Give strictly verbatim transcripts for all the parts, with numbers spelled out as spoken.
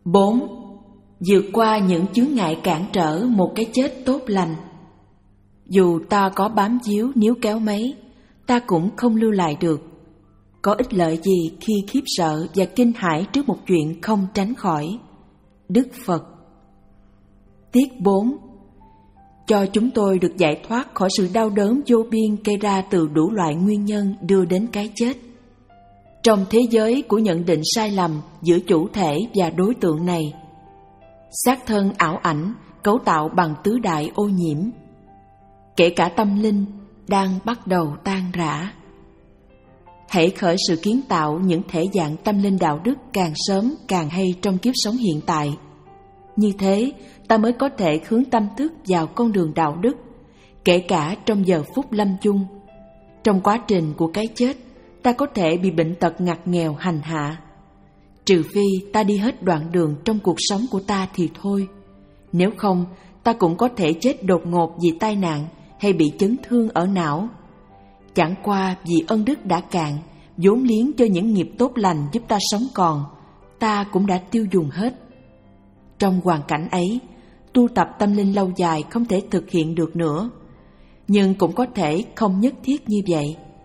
Bốn. Vượt qua những chướng ngại cản trở một cái chết tốt lành. Dù ta có bám víu níu kéo mấy, ta cũng không lưu lại được. Có ích lợi gì khi khiếp sợ và kinh hãi trước một chuyện không tránh khỏi. Đức Phật. Tiết bốn. Cho chúng tôi được giải thoát khỏi sự đau đớn vô biên gây ra từ đủ loại nguyên nhân đưa đến cái chết. Trong thế giới của nhận định sai lầm giữa chủ thể và đối tượng này, xác thân ảo ảnh cấu tạo bằng tứ đại ô nhiễm, kể cả tâm linh đang bắt đầu tan rã. Hãy khởi sự kiến tạo những thể dạng tâm linh đạo đức càng sớm càng hay trong kiếp sống hiện tại. Như thế, ta mới có thể hướng tâm thức vào con đường đạo đức, kể cả trong giờ phút lâm chung. Trong quá trình của cái chết, ta có thể bị bệnh tật ngặt nghèo hành hạ. Trừ phi ta đi hết đoạn đường trong cuộc sống của ta thì thôi. Nếu không, ta cũng có thể chết đột ngột vì tai nạn hay bị chấn thương ở não. Chẳng qua vì ân đức đã cạn, vốn liếng cho những nghiệp tốt lành giúp ta sống còn, ta cũng đã tiêu dùng hết. Trong hoàn cảnh ấy, tu tập tâm linh lâu dài không thể thực hiện được nữa, nhưng cũng có thể không nhất thiết như vậy.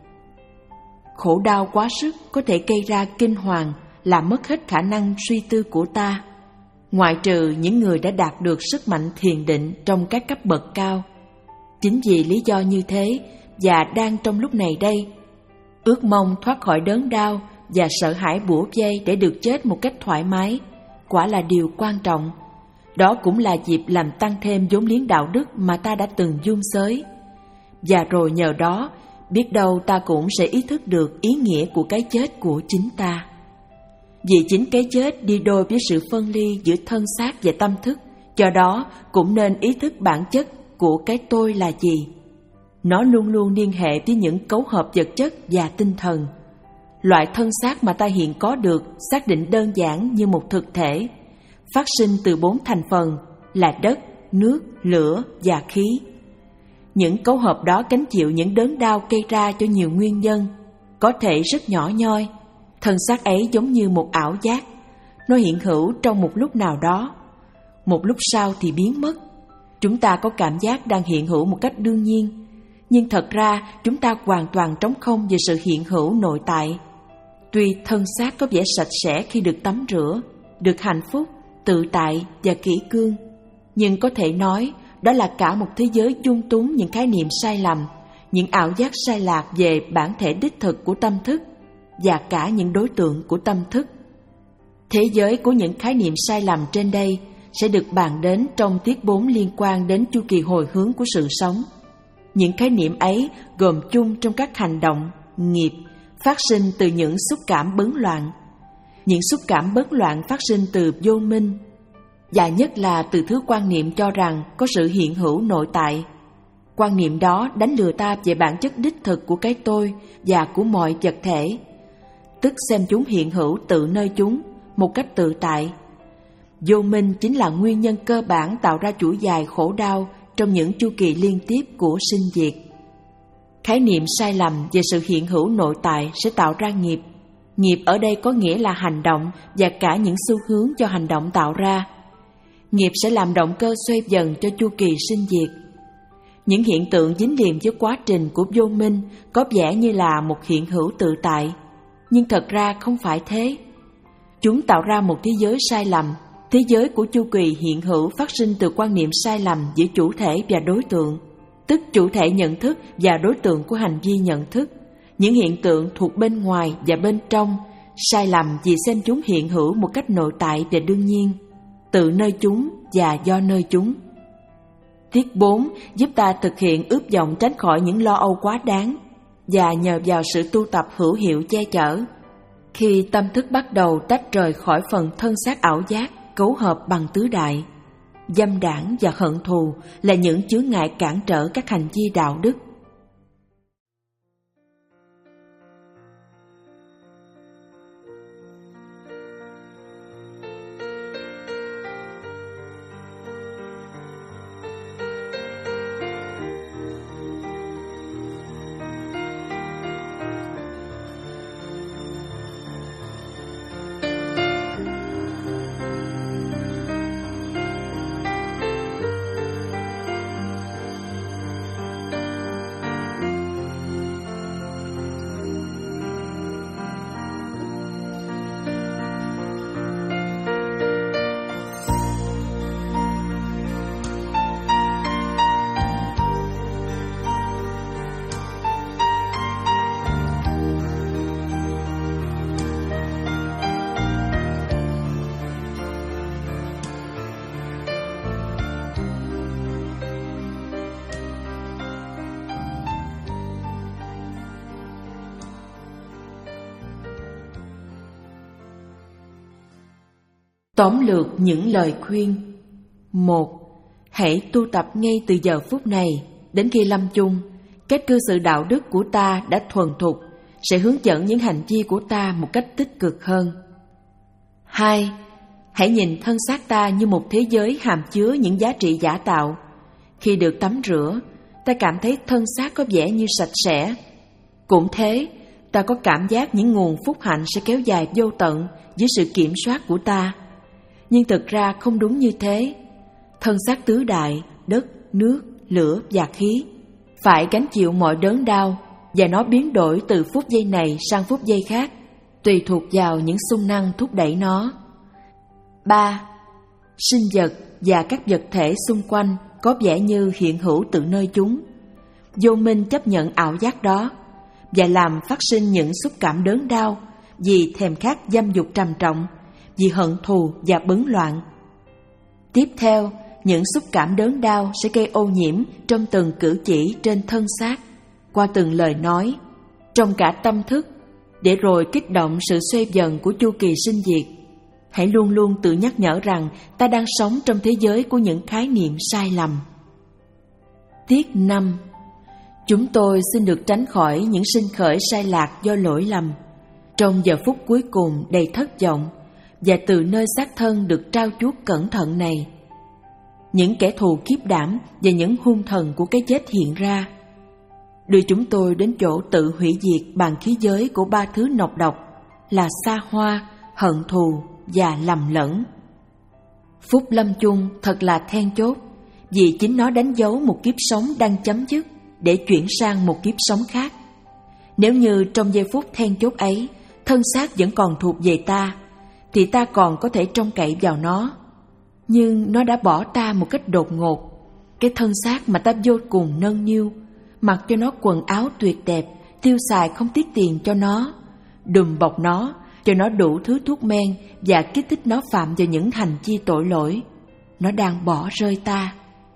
Khổ đau quá sức có thể gây ra kinh hoàng, làm mất hết khả năng suy tư của ta, ngoại trừ những người đã đạt được sức mạnh thiền định trong các cấp bậc cao. Chính vì lý do như thế, và đang trong lúc này đây, ước mong thoát khỏi đớn đau và sợ hãi bủa vây để được chết một cách thoải mái, quả là điều quan trọng. Đó cũng là dịp làm tăng thêm vốn liếng đạo đức mà ta đã từng dung xới. Và rồi nhờ đó, biết đâu ta cũng sẽ ý thức được ý nghĩa của cái chết của chính ta. Vì chính cái chết đi đôi với sự phân ly giữa thân xác và tâm thức, do đó cũng nên ý thức bản chất của cái tôi là gì. Nó luôn luôn liên hệ với những cấu hợp vật chất và tinh thần. Loại thân xác mà ta hiện có được xác định đơn giản như một thực thể, phát sinh từ bốn thành phần là đất, nước, lửa và khí. Những cấu hợp đó gánh chịu những đớn đau gây ra cho nhiều nguyên nhân, có thể rất nhỏ nhoi. Thân xác ấy giống như một ảo giác, nó hiện hữu trong một lúc nào đó, một lúc sau thì biến mất. Chúng ta có cảm giác đang hiện hữu một cách đương nhiên, nhưng thật ra chúng ta hoàn toàn trống không về sự hiện hữu nội tại. Tuy thân xác có vẻ sạch sẽ khi được tắm rửa, được hạnh phúc, tự tại và kỷ cương, nhưng có thể nói đó là cả một thế giới dung túng những khái niệm sai lầm, những ảo giác sai lạc về bản thể đích thực của tâm thức và cả những đối tượng của tâm thức. Thế giới của những khái niệm sai lầm trên đây sẽ được bàn đến trong tiết bốn liên quan đến chu kỳ hồi hướng của sự sống. Những khái niệm ấy gồm chung trong các hành động, nghiệp, phát sinh từ những xúc cảm bấn loạn. Những xúc cảm bấn loạn phát sinh từ vô minh, và nhất là từ thứ quan niệm cho rằng có sự hiện hữu nội tại. Quan niệm đó đánh lừa ta về bản chất đích thực của cái tôi và của mọi vật thể, tức xem chúng hiện hữu tự nơi chúng, một cách tự tại. Vô minh chính là nguyên nhân cơ bản tạo ra chuỗi dài khổ đau trong những chu kỳ liên tiếp của sinh diệt. Khái niệm sai lầm về sự hiện hữu nội tại sẽ tạo ra nghiệp. Nghiệp ở đây có nghĩa là hành động và cả những xu hướng cho hành động tạo ra. Nghiệp sẽ làm động cơ xoay dần cho chu kỳ sinh diệt. Những hiện tượng dính liền với quá trình của vô minh có vẻ như là một hiện hữu tự tại, nhưng thật ra không phải thế. Chúng tạo ra một thế giới sai lầm, thế giới của chu kỳ hiện hữu phát sinh từ quan niệm sai lầm giữa chủ thể và đối tượng, tức chủ thể nhận thức và đối tượng của hành vi nhận thức. Những hiện tượng thuộc bên ngoài và bên trong sai lầm vì xem chúng hiện hữu một cách nội tại và đương nhiên, tự nơi chúng và do nơi chúng. Tiết bốn giúp ta thực hiện ước vọng tránh khỏi những lo âu quá đáng, và nhờ vào sự tu tập hữu hiệu che chở, khi tâm thức bắt đầu tách rời khỏi phần thân xác ảo giác cấu hợp bằng tứ đại, dâm đãng và hận thù là những chướng ngại cản trở các hành vi đạo đức. Tóm lược những lời khuyên. Một. Hãy tu tập ngay từ giờ phút này đến khi lâm chung. Cách cư xử đạo đức của ta đã thuần thục sẽ hướng dẫn những hành vi của ta một cách tích cực hơn. Hai. Hãy nhìn thân xác ta như một thế giới hàm chứa những giá trị giả tạo. Khi được tắm rửa, ta cảm thấy thân xác có vẻ như sạch sẽ. Cũng thế, ta có cảm giác những nguồn phúc hạnh sẽ kéo dài vô tận dưới sự kiểm soát của ta. Nhưng thực ra không đúng như thế. Thân xác tứ đại, đất, nước, lửa và khí phải gánh chịu mọi đớn đau, và nó biến đổi từ phút giây này sang phút giây khác, tùy thuộc vào những xung năng thúc đẩy nó. Ba. Sinh vật và các vật thể xung quanh có vẻ như hiện hữu từ nơi chúng. Vô minh chấp nhận ảo giác đó và làm phát sinh những xúc cảm đớn đau vì thèm khát dâm dục trầm trọng, vì hận thù và bấn loạn. Tiếp theo, những xúc cảm đớn đau sẽ gây ô nhiễm trong từng cử chỉ trên thân xác, qua từng lời nói, trong cả tâm thức, để rồi kích động sự xoay dần của chu kỳ sinh diệt. Hãy luôn luôn tự nhắc nhở rằng ta đang sống trong thế giới của những khái niệm sai lầm. Tiết năm. Chúng tôi xin được tránh khỏi những sinh khởi sai lạc do lỗi lầm. Trong giờ phút cuối cùng đầy thất vọng, và từ nơi xác thân được trao chuốt cẩn thận này, những kẻ thù khiếp đảm và những hung thần của cái chết hiện ra, đưa chúng tôi đến chỗ tự hủy diệt bằng khí giới của ba thứ nọc độc là xa hoa, hận thù và lầm lẫn. Phút lâm chung thật là then chốt, vì chính nó đánh dấu một kiếp sống đang chấm dứt để chuyển sang một kiếp sống khác. Nếu như trong giây phút then chốt ấy, thân xác vẫn còn thuộc về ta, thì ta còn có thể trông cậy vào nó. Nhưng nó đã bỏ ta một cách đột ngột. Cái thân xác mà ta vô cùng nâng niu, mặc cho nó quần áo tuyệt đẹp, tiêu xài không tiếc tiền cho nó, đùm bọc nó, cho nó đủ thứ thuốc men và kích thích nó phạm vào những hành vi tội lỗi. Nó đang bỏ rơi ta.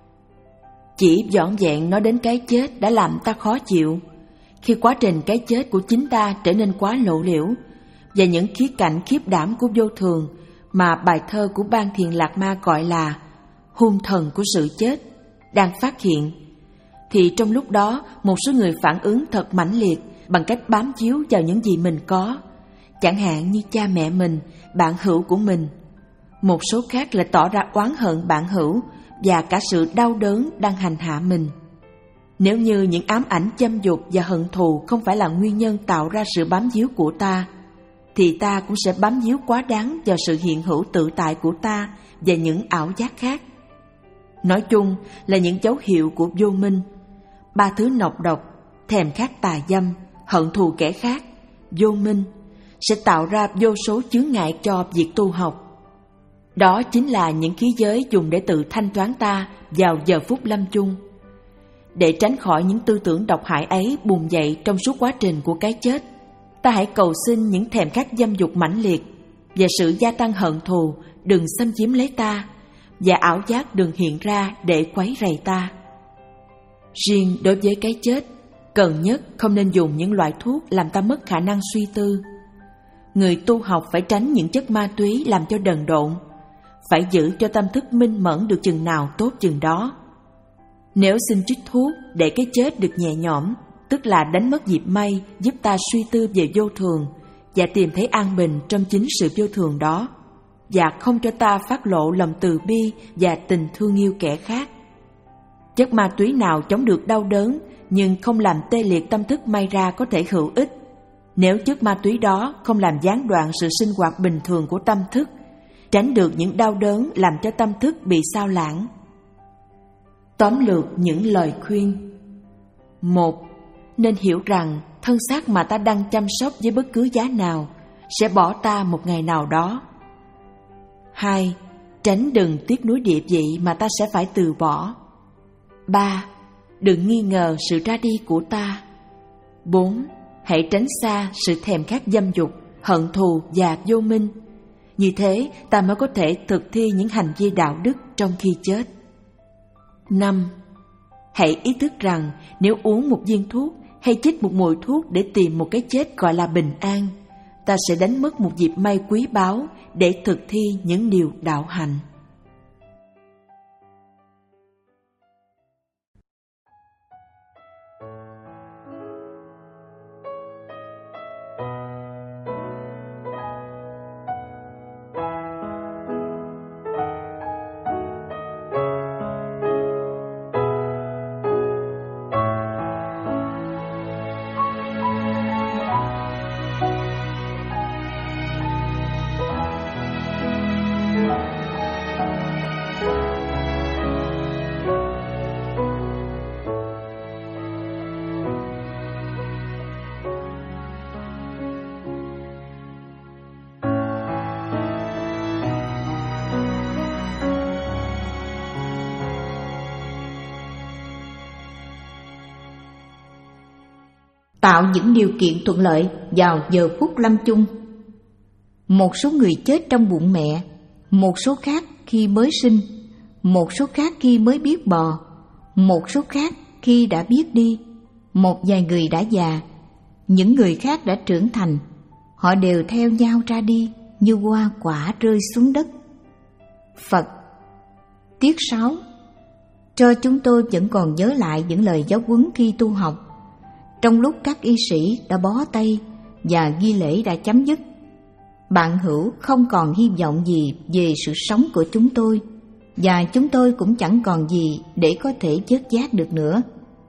Chỉ vỏn vẹn nó đến cái chết đã làm ta khó chịu. Khi quá trình cái chết của chính ta trở nên quá lộ liễu, và những khía cạnh khiếp đảm của vô thường mà bài thơ của Ban Thiền Lạc Ma gọi là hung thần của sự chết đang phát hiện, thì trong lúc đó một số người phản ứng thật mãnh liệt bằng cách bám víu vào những gì mình có, chẳng hạn như cha mẹ mình, bạn hữu của mình. Một số khác lại tỏ ra oán hận bạn hữu và cả sự đau đớn đang hành hạ mình. Nếu như những ám ảnh châm dục và hận thù không phải là nguyên nhân tạo ra sự bám víu của ta, thì ta cũng sẽ bám víu quá đáng vào sự hiện hữu tự tại của ta và những ảo giác khác. Nói chung là những dấu hiệu của vô minh. Ba thứ nọc độc, thèm khát tà dâm, hận thù kẻ khác, vô minh, sẽ tạo ra vô số chướng ngại cho việc tu học. Đó chính là những khí giới dùng để tự thanh toán ta vào giờ phút lâm chung. Để tránh khỏi những tư tưởng độc hại ấy bùng dậy trong suốt quá trình của cái chết, ta hãy cầu xin những thèm khát dâm dục mãnh liệt và sự gia tăng hận thù đừng xâm chiếm lấy ta, và ảo giác đừng hiện ra để quấy rầy ta. Riêng đối với cái chết, cần nhất không nên dùng những loại thuốc làm ta mất khả năng suy tư. Người tu học phải tránh những chất ma túy làm cho đần độn, phải giữ cho tâm thức minh mẫn được chừng nào tốt chừng đó. Nếu xin trích thuốc để cái chết được nhẹ nhõm, tức là đánh mất dịp may giúp ta suy tư về vô thường và tìm thấy an bình trong chính sự vô thường đó, và không cho ta phát lộ lòng từ bi và tình thương yêu kẻ khác. Chất ma túy nào chống được đau đớn nhưng không làm tê liệt tâm thức may ra có thể hữu ích, nếu chất ma túy đó không làm gián đoạn sự sinh hoạt bình thường của tâm thức, tránh được những đau đớn làm cho tâm thức bị xao lãng. Tóm lược những lời khuyên. Một. Nên hiểu rằng thân xác mà ta đang chăm sóc với bất cứ giá nào sẽ bỏ ta một ngày nào đó. Hai. Tránh đừng tiếc nuối địa vị mà ta sẽ phải từ bỏ. Ba. Đừng nghi ngờ sự ra đi của ta. Bốn. Hãy tránh xa sự thèm khát dâm dục, hận thù và vô minh. Như thế ta mới có thể thực thi những hành vi đạo đức trong khi chết. Năm. Hãy ý thức rằng nếu uống một viên thuốc hay chích một mùi thuốc để tìm một cái chết gọi là bình an, ta sẽ đánh mất một dịp may quý báu để thực thi những điều đạo hạnh. Tạo những điều kiện thuận lợi vào giờ phút lâm chung. Một số người chết trong bụng mẹ, một số khác khi mới sinh, một số khác khi mới biết bò, một số khác khi đã biết đi, một vài người đã già, những người khác đã trưởng thành. Họ đều theo nhau ra đi như hoa quả rơi xuống đất. Phật. Tiết sáu. Cho chúng tôi vẫn còn nhớ lại những lời giáo huấn khi tu học. Trong lúc các y sĩ đã bó tay và nghi lễ đã chấm dứt, bạn hữu không còn hy vọng gì về sự sống của chúng tôi, và chúng tôi cũng chẳng còn gì để có thể vớt vát được nữa.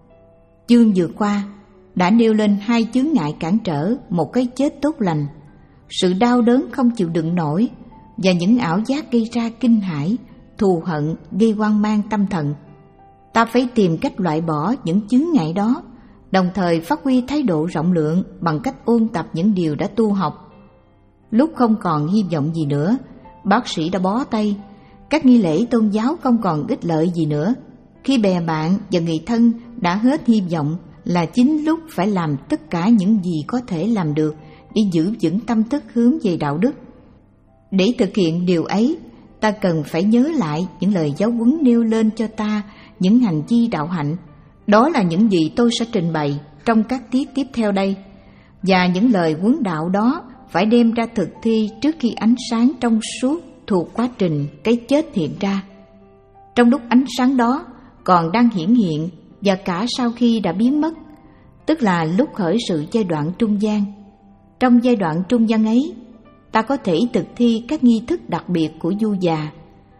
Chương vừa qua đã nêu lên hai chướng ngại cản trở một cái chết tốt lành: sự đau đớn không chịu đựng nổi và những ảo giác gây ra kinh hãi, thù hận gây hoang mang tâm thần. Ta phải tìm cách loại bỏ những chướng ngại đó, đồng thời phát huy thái độ rộng lượng bằng cách ôn tập những điều đã tu học. Lúc không còn hy vọng gì nữa, bác sĩ đã bó tay, các nghi lễ tôn giáo không còn ích lợi gì nữa. Khi bè bạn và người thân đã hết hy vọng, là chính lúc phải làm tất cả những gì có thể làm được để giữ vững tâm thức hướng về đạo đức. Để thực hiện điều ấy, ta cần phải nhớ lại những lời giáo huấn nêu lên cho ta những hành vi đạo hạnh. Đó là những gì tôi sẽ trình bày trong các tiết tiếp theo đây, và những lời huấn đạo đó phải đem ra thực thi trước khi ánh sáng trong suốt thuộc quá trình cái chết hiện ra. Trong lúc ánh sáng đó còn đang hiển hiện và cả sau khi đã biến mất, tức là lúc khởi sự giai đoạn trung gian. Trong giai đoạn trung gian ấy, ta có thể thực thi các nghi thức đặc biệt của du già.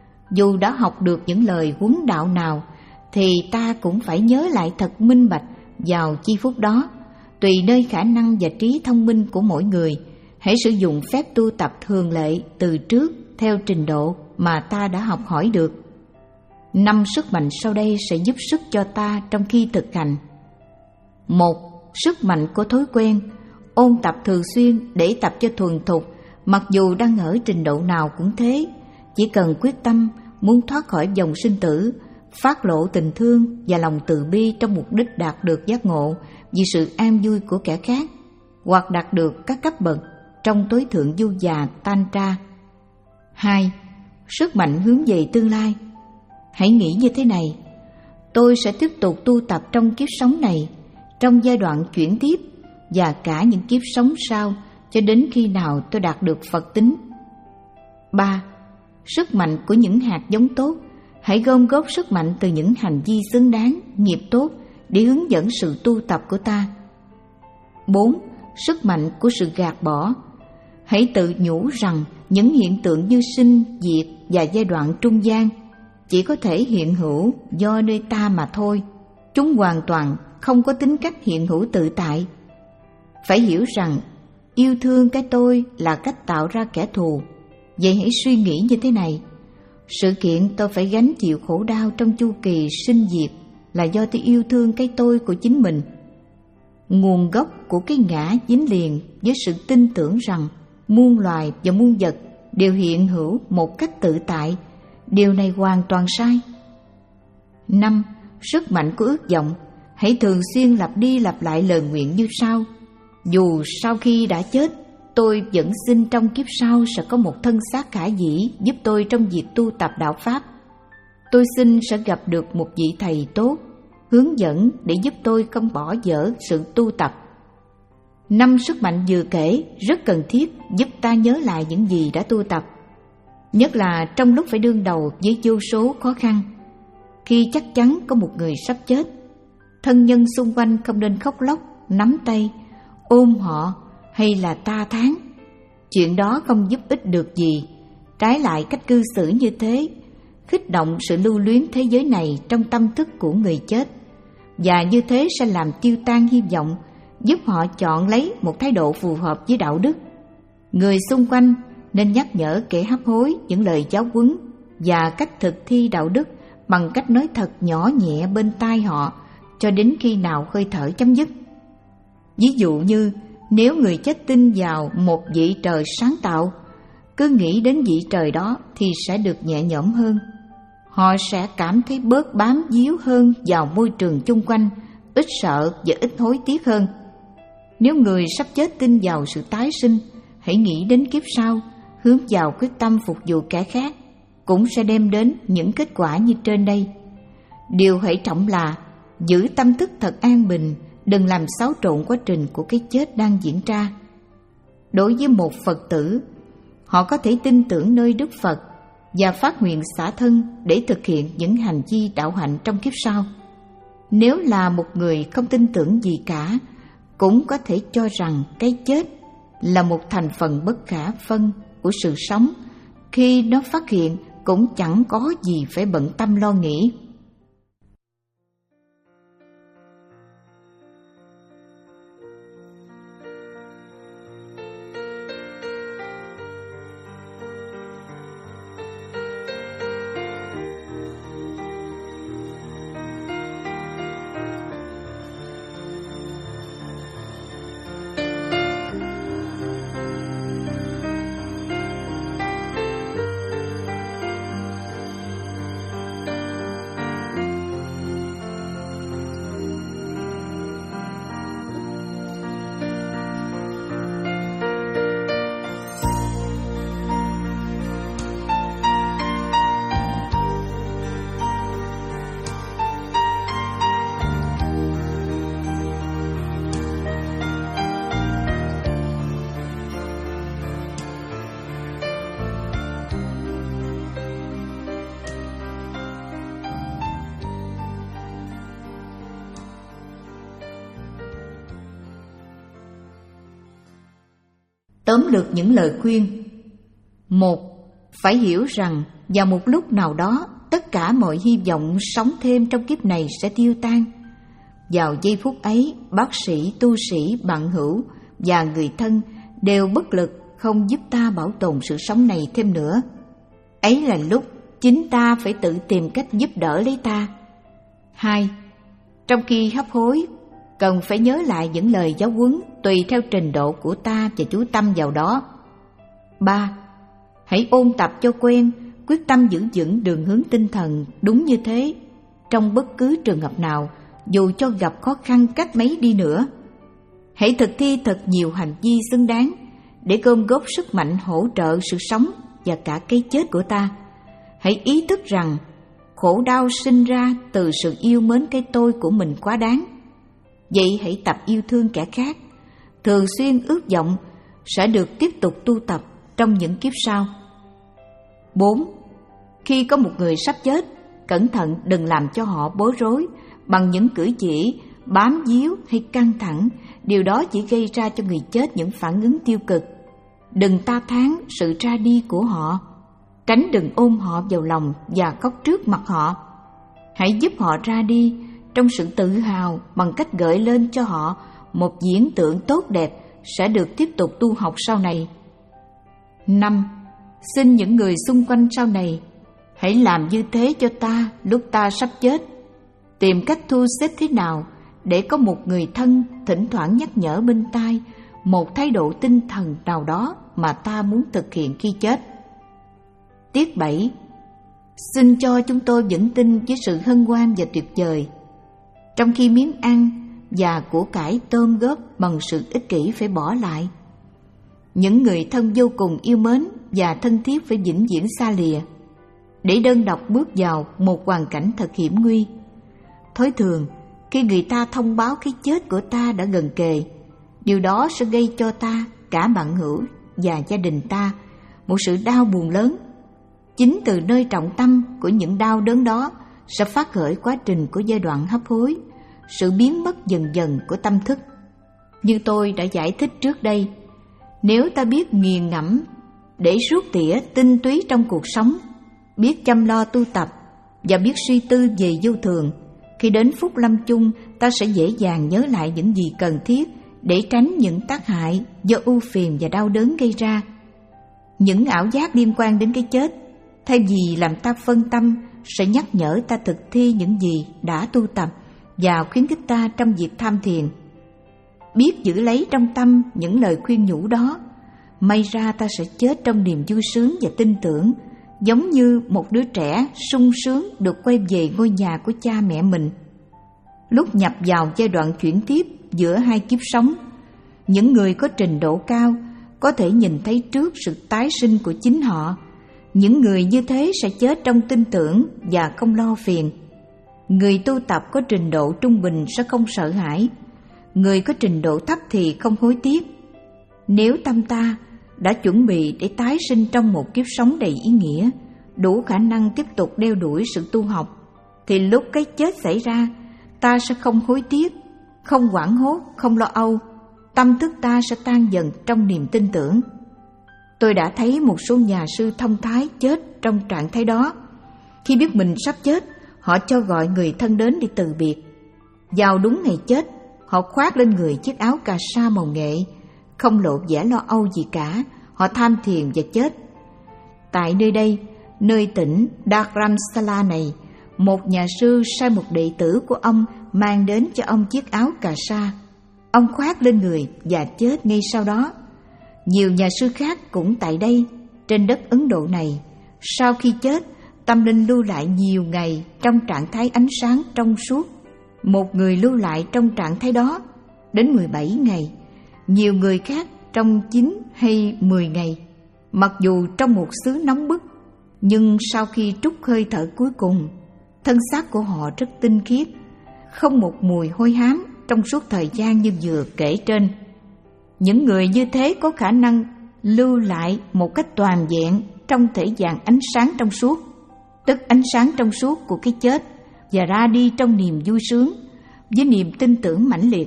Dù đã học được những lời huấn đạo nào, thì ta cũng phải nhớ lại thật minh bạch vào chi phút đó. Tùy nơi khả năng và trí thông minh của mỗi người, hãy sử dụng phép tu tập thường lệ từ trước theo trình độ mà ta đã học hỏi được. Năm sức mạnh sau đây sẽ giúp sức cho ta trong khi thực hành. Một. Sức mạnh của thói quen. Ôn tập thường xuyên để tập cho thuần thục, mặc dù đang ở trình độ nào cũng thế. Chỉ cần quyết tâm muốn thoát khỏi vòng sinh tử, phát lộ tình thương và lòng từ bi trong mục đích đạt được giác ngộ vì sự an vui của kẻ khác, hoặc đạt được các cấp bậc trong tối thượng du già Tantra. Hai. Sức mạnh hướng về tương lai. Hãy nghĩ như thế này: tôi sẽ tiếp tục tu tập trong kiếp sống này, trong giai đoạn chuyển tiếp và cả những kiếp sống sau, cho đến khi nào tôi đạt được Phật tính. Ba. Sức mạnh của những hạt giống tốt. Hãy gom góp sức mạnh từ những hành vi xứng đáng, nghiệp tốt để hướng dẫn sự tu tập của ta. Bốn. Sức mạnh của sự gạt bỏ. Hãy tự nhủ rằng những hiện tượng như sinh, diệt và giai đoạn trung gian chỉ có thể hiện hữu do nơi ta mà thôi. Chúng hoàn toàn không có tính cách hiện hữu tự tại. Phải hiểu rằng yêu thương cái tôi là cách tạo ra kẻ thù. Vậy hãy suy nghĩ như thế này: sự kiện tôi phải gánh chịu khổ đau trong chu kỳ sinh diệt là do tôi yêu thương cái tôi của chính mình. Nguồn gốc của cái ngã dính liền với sự tin tưởng rằng muôn loài và muôn vật đều hiện hữu một cách tự tại. Điều này hoàn toàn sai. Năm. Sức mạnh của ước vọng. Hãy thường xuyên lặp đi lặp lại lời nguyện như sau: dù sau khi đã chết, tôi vẫn xin trong kiếp sau sẽ có một thân xác khả dĩ giúp tôi trong việc tu tập đạo Pháp. Tôi xin sẽ gặp được một vị thầy tốt, hướng dẫn để giúp tôi không bỏ dở sự tu tập. Năm sức mạnh vừa kể rất cần thiết giúp ta nhớ lại những gì đã tu tập, nhất là trong lúc phải đương đầu với vô số khó khăn. Khi chắc chắn có một người sắp chết, thân nhân xung quanh không nên khóc lóc, nắm tay, ôm họ hay là ta thán. Chuyện đó không giúp ích được gì. Trái lại, cách cư xử như thế khích động sự lưu luyến thế giới này trong tâm thức của người chết, và như thế sẽ làm tiêu tan hy vọng, giúp họ chọn lấy một thái độ phù hợp với đạo đức. Người xung quanh nên nhắc nhở kẻ hấp hối những lời giáo huấn và cách thực thi đạo đức bằng cách nói thật nhỏ nhẹ bên tai họ cho đến khi nào hơi thở chấm dứt. Ví dụ như nếu người chết tin vào một vị trời sáng tạo, cứ nghĩ đến vị trời đó thì sẽ được nhẹ nhõm hơn. Họ sẽ cảm thấy bớt bám víu hơn vào môi trường chung quanh, ít sợ và ít hối tiếc hơn. Nếu người sắp chết tin vào sự tái sinh, hãy nghĩ đến kiếp sau, hướng vào quyết tâm phục vụ kẻ khác, cũng sẽ đem đến những kết quả như trên đây. Điều hệ trọng là giữ tâm thức thật an bình, đừng làm xáo trộn quá trình của cái chết đang diễn ra. Đối với một Phật tử, họ có thể tin tưởng nơi Đức Phật và phát nguyện xả thân để thực hiện những hành vi đạo hạnh trong kiếp sau. Nếu là một người không tin tưởng gì cả, cũng có thể cho rằng cái chết là một thành phần bất khả phân của sự sống. Khi nó phát hiện cũng chẳng có gì phải bận tâm lo nghĩ. Tóm lược những lời khuyên. Một, phải hiểu rằng vào một lúc nào đó, tất cả mọi hy vọng sống thêm trong kiếp này sẽ tiêu tan. Vào giây phút ấy, bác sĩ, tu sĩ, bạn hữu và người thân đều bất lực không giúp ta bảo tồn sự sống này thêm nữa. Ấy là lúc chính ta phải tự tìm cách giúp đỡ lấy ta. Hai, trong khi hấp hối, cần phải nhớ lại những lời giáo huấn tùy theo trình độ của ta và chú tâm vào đó. Ba, hãy ôn tập cho quen, quyết tâm giữ vững đường hướng tinh thần đúng như thế trong bất cứ trường hợp nào, dù cho gặp khó khăn cách mấy đi nữa. Hãy thực thi thật nhiều hành vi xứng đáng để gom góp sức mạnh hỗ trợ sự sống và cả cái chết của ta. Hãy ý thức rằng khổ đau sinh ra từ sự yêu mến cái tôi của mình quá đáng. Vậy hãy tập yêu thương kẻ khác, thường xuyên ước vọng sẽ được tiếp tục tu tập trong những kiếp sau. Bốn, khi có một người sắp chết, cẩn thận đừng làm cho họ bối rối bằng những cử chỉ bám víu hay căng thẳng. Điều đó chỉ gây ra cho người chết những phản ứng tiêu cực. Đừng ta thán sự ra đi của họ, tránh đừng ôm họ vào lòng và khóc trước mặt họ. Hãy giúp họ ra đi trong sự tự hào bằng cách gợi lên cho họ một diễn tượng tốt đẹp sẽ được tiếp tục tu học sau này. Năm, xin những người xung quanh sau này hãy làm như thế cho ta lúc ta sắp chết. Tìm cách thu xếp thế nào để có một người thân thỉnh thoảng nhắc nhở bên tai một thái độ tinh thần nào đó mà ta muốn thực hiện khi chết. Tiết bảy, xin cho chúng tôi vững tin với sự hân hoan và tuyệt vời, trong khi miếng ăn và của cải tôm góp bằng sự ích kỷ phải bỏ lại. Những người thân vô cùng yêu mến và thân thiết phải vĩnh viễn xa lìa, để đơn độc bước vào một hoàn cảnh thật hiểm nguy. Thói thường, khi người ta thông báo cái chết của ta đã gần kề, Điều đó sẽ gây cho ta, cả bạn hữu và gia đình ta, một sự đau buồn lớn. Chính từ nơi trọng tâm của những đau đớn đó sẽ phát khởi quá trình của giai đoạn hấp hối, sự biến mất dần dần của tâm thức. Như tôi đã giải thích trước đây, nếu ta biết nghiền ngẫm để rút tỉa tinh túy trong cuộc sống, biết chăm lo tu tập và biết suy tư về vô thường, khi đến phút lâm chung ta sẽ dễ dàng nhớ lại những gì cần thiết để tránh những tác hại do ưu phiền và đau đớn gây ra. Những ảo giác liên quan đến cái chết, thay vì làm ta phân tâm, sẽ nhắc nhở ta thực thi những gì đã tu tập và khuyến khích ta trong việc tham thiền. Biết giữ lấy trong tâm những lời khuyên nhủ đó, may ra ta sẽ chết trong niềm vui sướng và tin tưởng, giống như một đứa trẻ sung sướng được quay về ngôi nhà của cha mẹ mình. Lúc nhập vào giai đoạn chuyển tiếp giữa hai kiếp sống, những người có trình độ cao có thể nhìn thấy trước sự tái sinh của chính họ. Những người như thế sẽ chết trong tin tưởng và không lo phiền. Người tu tập có trình độ trung bình sẽ không sợ hãi. Người có trình độ thấp thì không hối tiếc. Nếu tâm ta đã chuẩn bị để tái sinh trong một kiếp sống đầy ý nghĩa, đủ khả năng tiếp tục đeo đuổi sự tu học, thì lúc cái chết xảy ra, ta sẽ không hối tiếc, không hoảng hốt, không lo âu. Tâm thức ta sẽ tan dần trong niềm tin tưởng. Tôi đã thấy một số nhà sư thông thái chết trong trạng thái đó. Khi biết mình sắp chết, họ cho gọi người thân đến để từ biệt. Vào đúng ngày chết, họ khoác lên người chiếc áo cà sa màu nghệ, không lộ vẻ lo âu gì cả. Họ tham thiền và chết. Tại nơi đây, nơi tỉnh Dharamsala này, một nhà sư sai một đệ tử của ông mang đến cho ông chiếc áo cà sa. Ông khoác lên người và chết ngay sau đó. Nhiều nhà sư khác cũng tại đây, trên đất Ấn Độ này, sau khi chết, tâm linh lưu lại nhiều ngày trong trạng thái ánh sáng trong suốt. Một người lưu lại trong trạng thái đó đến mười bảy ngày, nhiều người khác trong chín hay mười ngày. Mặc dù trong một xứ nóng bức, nhưng sau khi trút hơi thở cuối cùng, thân xác của họ rất tinh khiết, không một mùi hôi hám trong suốt thời gian như vừa kể trên. Những người như thế có khả năng lưu lại một cách toàn vẹn trong thể dạng ánh sáng trong suốt, tức ánh sáng trong suốt của cái chết, và ra đi trong niềm vui sướng, với niềm tin tưởng mãnh liệt.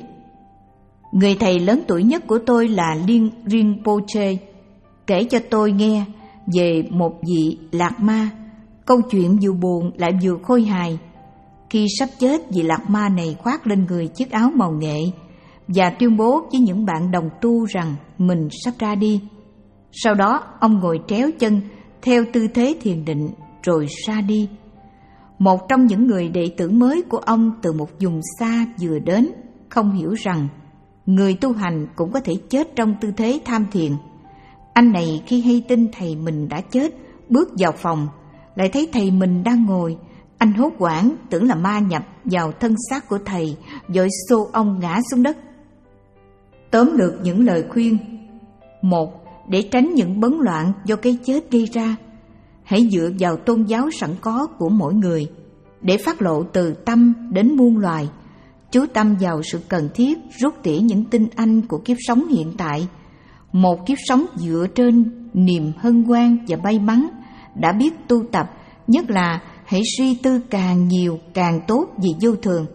Người thầy lớn tuổi nhất của tôi là Liên Rinpoche kể cho tôi nghe về một vị lạc ma. Câu chuyện vừa buồn lại vừa khôi hài. Khi sắp chết, vị lạc ma này khoác lên người chiếc áo màu nghệ và tuyên bố với những bạn đồng tu rằng mình sắp ra đi. Sau đó ông ngồi tréo chân theo tư thế thiền định rồi ra đi. Một trong những người đệ tử mới của ông từ một vùng xa vừa đến không hiểu rằng người tu hành cũng có thể chết trong tư thế tham thiền. Anh này khi hay tin thầy mình đã chết, bước vào phòng, lại thấy thầy mình đang ngồi. Anh hốt hoảng tưởng là ma nhập vào thân xác của thầy, vội xô ông ngã xuống đất. Tóm lược những lời khuyên: một, để tránh những bấn loạn do cái chết gây ra, hãy dựa vào tôn giáo sẵn có của mỗi người để phát lộ từ tâm đến muôn loài. Chú tâm vào sự cần thiết rút tỉa những tinh anh của kiếp sống hiện tại, một kiếp sống dựa trên niềm hân hoan và may mắn. Đã biết tu tập, nhất là hãy suy tư càng nhiều càng tốt vì vô thường.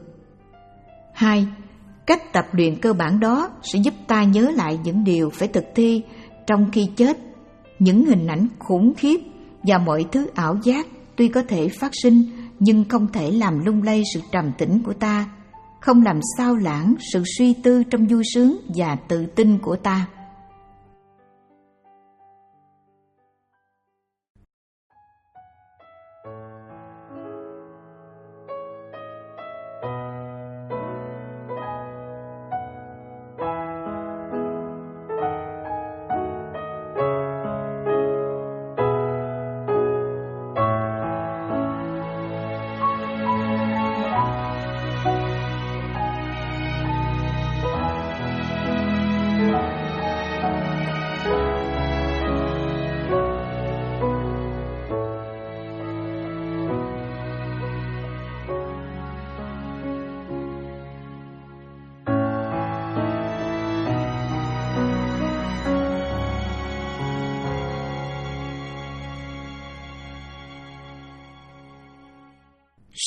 Hai, cách tập luyện cơ bản đó sẽ giúp ta nhớ lại những điều phải thực thi trong khi chết. Những hình ảnh khủng khiếp và mọi thứ ảo giác tuy có thể phát sinh nhưng không thể làm lung lay sự trầm tĩnh của ta, không làm sao lãng sự suy tư trong vui sướng và tự tin của ta.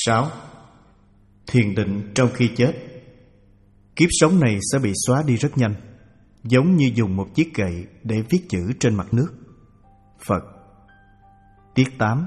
Sáu. Thiền định trong khi chết. Kiếp sống này sẽ bị xóa đi rất nhanh, giống như dùng một chiếc gậy để viết chữ trên mặt nước. Phật. Tiết tám.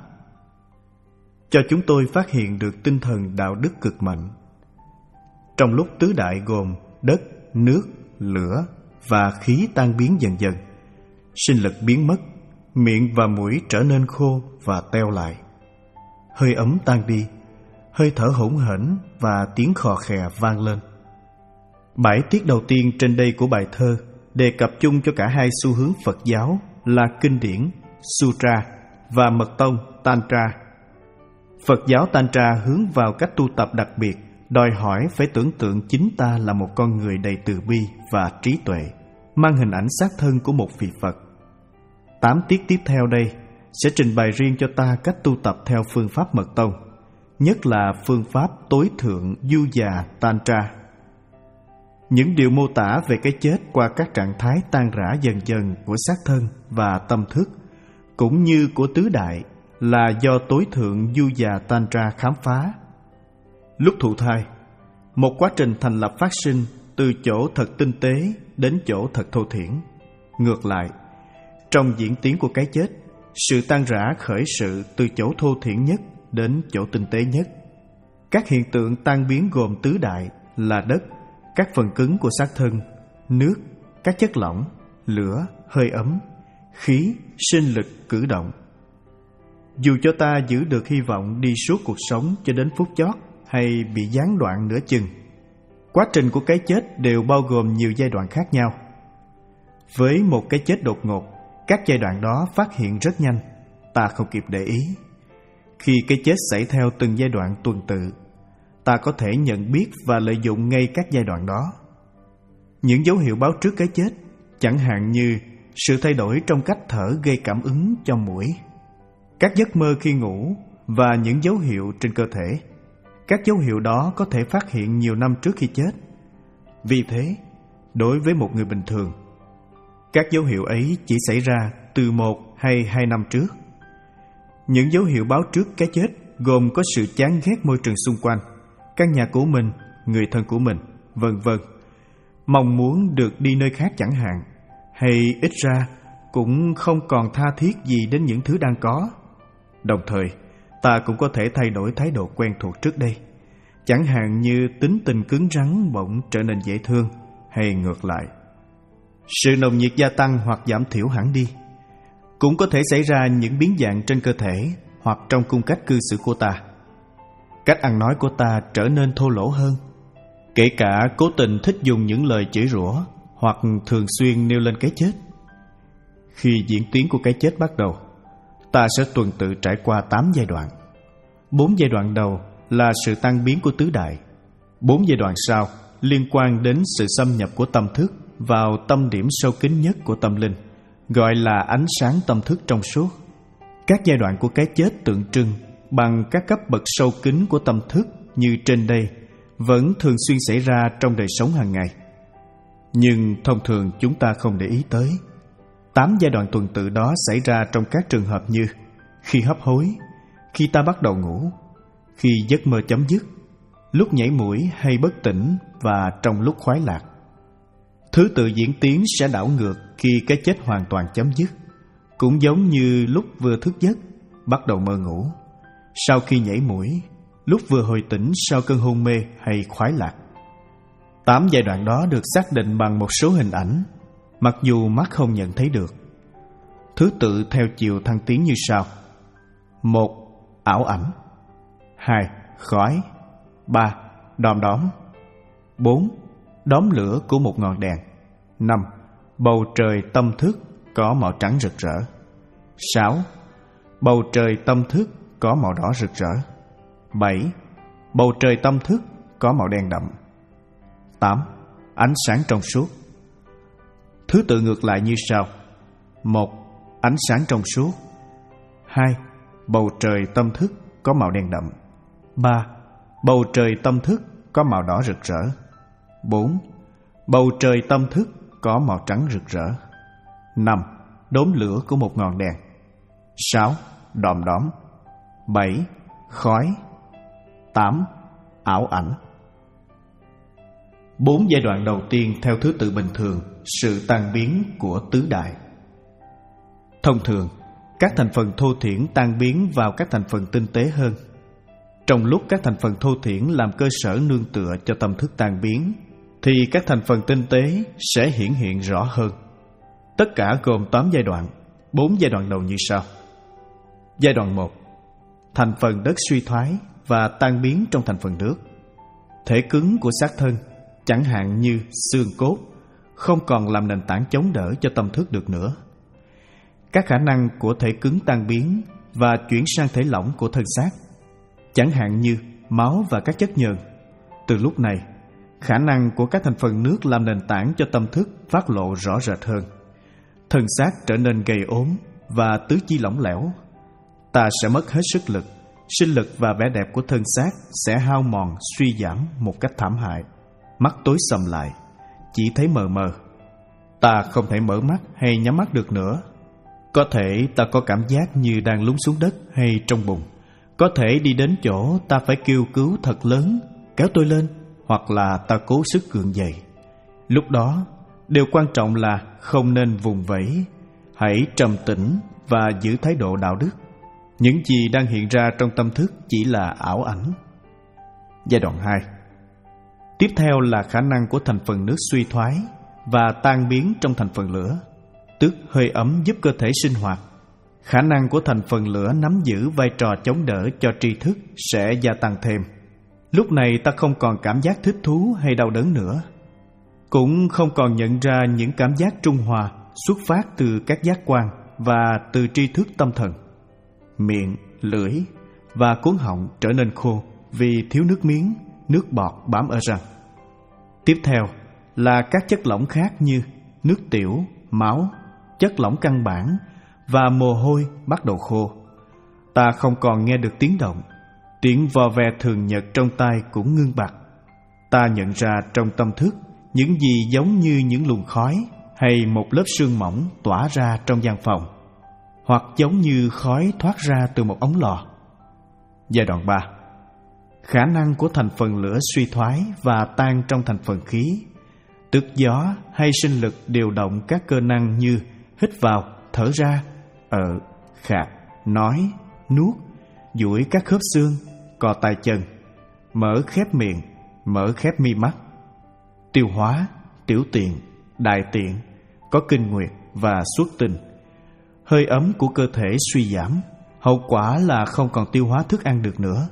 Cho chúng tôi phát hiện được tinh thần đạo đức cực mạnh. Trong lúc tứ đại gồm đất, nước, lửa và khí tan biến dần dần, sinh lực biến mất, miệng và mũi trở nên khô và teo lại. Hơi ấm tan đi, hơi thở hỗn hển và tiếng khò khè vang lên. Bảy tiết đầu tiên trên đây của bài thơ đề cập chung cho cả hai xu hướng Phật giáo là kinh điển Sutra và mật tông Tantra. Phật giáo Tantra hướng vào cách tu tập đặc biệt, đòi hỏi phải tưởng tượng chính ta là một con người đầy từ bi và trí tuệ, mang hình ảnh xác thân của một vị Phật. Tám tiết tiếp theo đây sẽ trình bày riêng cho ta cách tu tập theo phương pháp mật tông, nhất là phương pháp tối thượng du già Tantra. Những điều mô tả về cái chết qua các trạng thái tan rã dần dần của xác thân và tâm thức, cũng như của tứ đại, là do tối thượng du già Tantra khám phá. Lúc thụ thai, một quá trình thành lập phát sinh từ chỗ thật tinh tế đến chỗ thật thô thiển. Ngược lại, trong diễn tiến của cái chết, sự tan rã khởi sự từ chỗ thô thiển nhất đến chỗ tinh tế nhất. Các hiện tượng tan biến gồm tứ đại là đất, các phần cứng của xác thân, nước, các chất lỏng, lửa, hơi ấm, khí, sinh lực, cử động. Dù cho ta giữ được hy vọng đi suốt cuộc sống cho đến phút chót hay bị gián đoạn nửa chừng, quá trình của cái chết đều bao gồm nhiều giai đoạn khác nhau. Với một cái chết đột ngột, các giai đoạn đó phát hiện rất nhanh, ta không kịp để ý. Khi cái chết xảy theo từng giai đoạn tuần tự, ta có thể nhận biết và lợi dụng ngay các giai đoạn đó. Những dấu hiệu báo trước cái chết, chẳng hạn như sự thay đổi trong cách thở gây cảm ứng cho mũi, các giấc mơ khi ngủ và những dấu hiệu trên cơ thể. Các dấu hiệu đó có thể phát hiện nhiều năm trước khi chết. Vì thế, đối với một người bình thường, các dấu hiệu ấy chỉ xảy ra từ một hay hai năm trước. Những dấu hiệu báo trước cái chết gồm có sự chán ghét môi trường xung quanh, căn nhà của mình, người thân của mình, vân vân, mong muốn được đi nơi khác chẳng hạn, hay ít ra cũng không còn tha thiết gì đến những thứ đang có. Đồng thời, ta cũng có thể thay đổi thái độ quen thuộc trước đây, chẳng hạn như tính tình cứng rắn bỗng trở nên dễ thương, hay ngược lại. Sự nồng nhiệt gia tăng hoặc giảm thiểu hẳn đi. Cũng có thể xảy ra những biến dạng trên cơ thể hoặc trong cung cách cư xử của ta. Cách ăn nói của ta trở nên thô lỗ hơn, kể cả cố tình thích dùng những lời chửi rủa hoặc thường xuyên nêu lên cái chết. Khi diễn tiến của cái chết bắt đầu, ta sẽ tuần tự trải qua tám giai đoạn. Bốn giai đoạn đầu là sự tan biến của tứ đại. Bốn giai đoạn sau liên quan đến sự xâm nhập của tâm thức vào tâm điểm sâu kín nhất của tâm linh, gọi là ánh sáng tâm thức trong suốt. Các giai đoạn của cái chết tượng trưng bằng các cấp bậc sâu kín của tâm thức như trên đây vẫn thường xuyên xảy ra trong đời sống hàng ngày. Nhưng thông thường chúng ta không để ý tới. Tám giai đoạn tuần tự đó xảy ra trong các trường hợp như khi hấp hối, khi ta bắt đầu ngủ, khi giấc mơ chấm dứt, lúc nhảy mũi hay bất tỉnh và trong lúc khoái lạc. Thứ tự diễn tiến sẽ đảo ngược khi cái chết hoàn toàn chấm dứt, cũng giống như lúc vừa thức giấc, bắt đầu mơ ngủ, sau khi nhảy mũi, lúc vừa hồi tỉnh sau cơn hôn mê hay khoái lạc. Tám giai đoạn đó được xác định bằng một số hình ảnh, mặc dù mắt không nhận thấy được. Thứ tự theo chiều thăng tiến như sau: một. Ảo ảnh. Hai. Khói. Ba. Đom đóm. Bốn. Đốm lửa của một ngọn đèn. Năm. Bầu trời tâm thức có màu trắng rực rỡ. Sáu. Bầu trời tâm thức có màu đỏ rực rỡ. Bảy. Bầu trời tâm thức có màu đen đậm. Tám. Ánh sáng trong suốt. Thứ tự ngược lại như sau: một. Ánh sáng trong suốt. Hai. Bầu trời tâm thức có màu đen đậm. Ba. Bầu trời tâm thức có màu đỏ rực rỡ. Bốn. Bầu trời tâm thức có màu trắng rực rỡ. Năm. Đốm lửa của một ngọn đèn. Sáu. Đom đóm. Bảy. Khói. tám. Ảo ảnh. Bốn giai đoạn đầu tiên theo thứ tự bình thường, sự tan biến của tứ đại. Thông thường, các thành phần thô thiển tan biến vào các thành phần tinh tế hơn. Trong lúc các thành phần thô thiển làm cơ sở nương tựa cho tâm thức tan biến, thì các thành phần tinh tế sẽ hiển hiện rõ hơn. Tất cả gồm tám giai đoạn, bốn giai đoạn đầu như sau. Giai đoạn một. Thành phần đất suy thoái và tan biến trong thành phần nước. Thể cứng của xác thân, chẳng hạn như xương cốt, không còn làm nền tảng chống đỡ cho tâm thức được nữa. Các khả năng của thể cứng tan biến và chuyển sang thể lỏng của thân xác, chẳng hạn như máu và các chất nhờn. Từ lúc này, khả năng của các thành phần nước làm nền tảng cho tâm thức phát lộ rõ rệt hơn. Thân xác trở nên gầy ốm và tứ chi lỏng lẻo. Ta sẽ mất hết sức lực, sinh lực và vẻ đẹp của thân xác sẽ hao mòn, suy giảm một cách thảm hại. Mắt tối sầm lại, chỉ thấy mờ mờ. Ta không thể mở mắt hay nhắm mắt được nữa. Có thể ta có cảm giác như đang lún xuống đất hay trong bùn. Có thể đi đến chỗ ta phải kêu cứu thật lớn, kéo tôi lên, hoặc là ta cố sức gượng dậy. Lúc đó, điều quan trọng là không nên vùng vẫy, hãy trầm tĩnh và giữ thái độ đạo đức. Những gì đang hiện ra trong tâm thức chỉ là ảo ảnh. Giai đoạn hai. Tiếp theo là khả năng của thành phần nước suy thoái và tan biến trong thành phần lửa, tức hơi ấm giúp cơ thể sinh hoạt. Khả năng của thành phần lửa nắm giữ vai trò chống đỡ cho tri thức sẽ gia tăng thêm. Lúc này ta không còn cảm giác thích thú hay đau đớn nữa, cũng không còn nhận ra những cảm giác trung hòa xuất phát từ các giác quan và từ tri thức tâm thần. Miệng, lưỡi và cuống họng trở nên khô vì thiếu nước miếng, nước bọt bám ở răng. Tiếp theo là các chất lỏng khác như nước tiểu, máu, chất lỏng căn bản và mồ hôi bắt đầu khô. Ta không còn nghe được tiếng động, tiếng vò ve thường nhật trong tai cũng ngưng bặt. Ta nhận ra trong tâm thức những gì giống như những luồng khói hay một lớp sương mỏng tỏa ra trong gian phòng, hoặc giống như khói thoát ra từ một ống lò. Giai đoạn ba. Khả năng của thành phần lửa suy thoái và tan trong thành phần khí, tức gió hay sinh lực điều động các cơ năng như hít vào, thở ra, ở, khạc, nói, nuốt, duỗi các khớp xương, cò tay chân, mở khép miệng, mở khép mi mắt, tiêu hóa, tiểu tiện, đại tiện, có kinh nguyệt và xuất tinh. Hơi ấm của cơ thể suy giảm, hậu quả là không còn tiêu hóa thức ăn được nữa.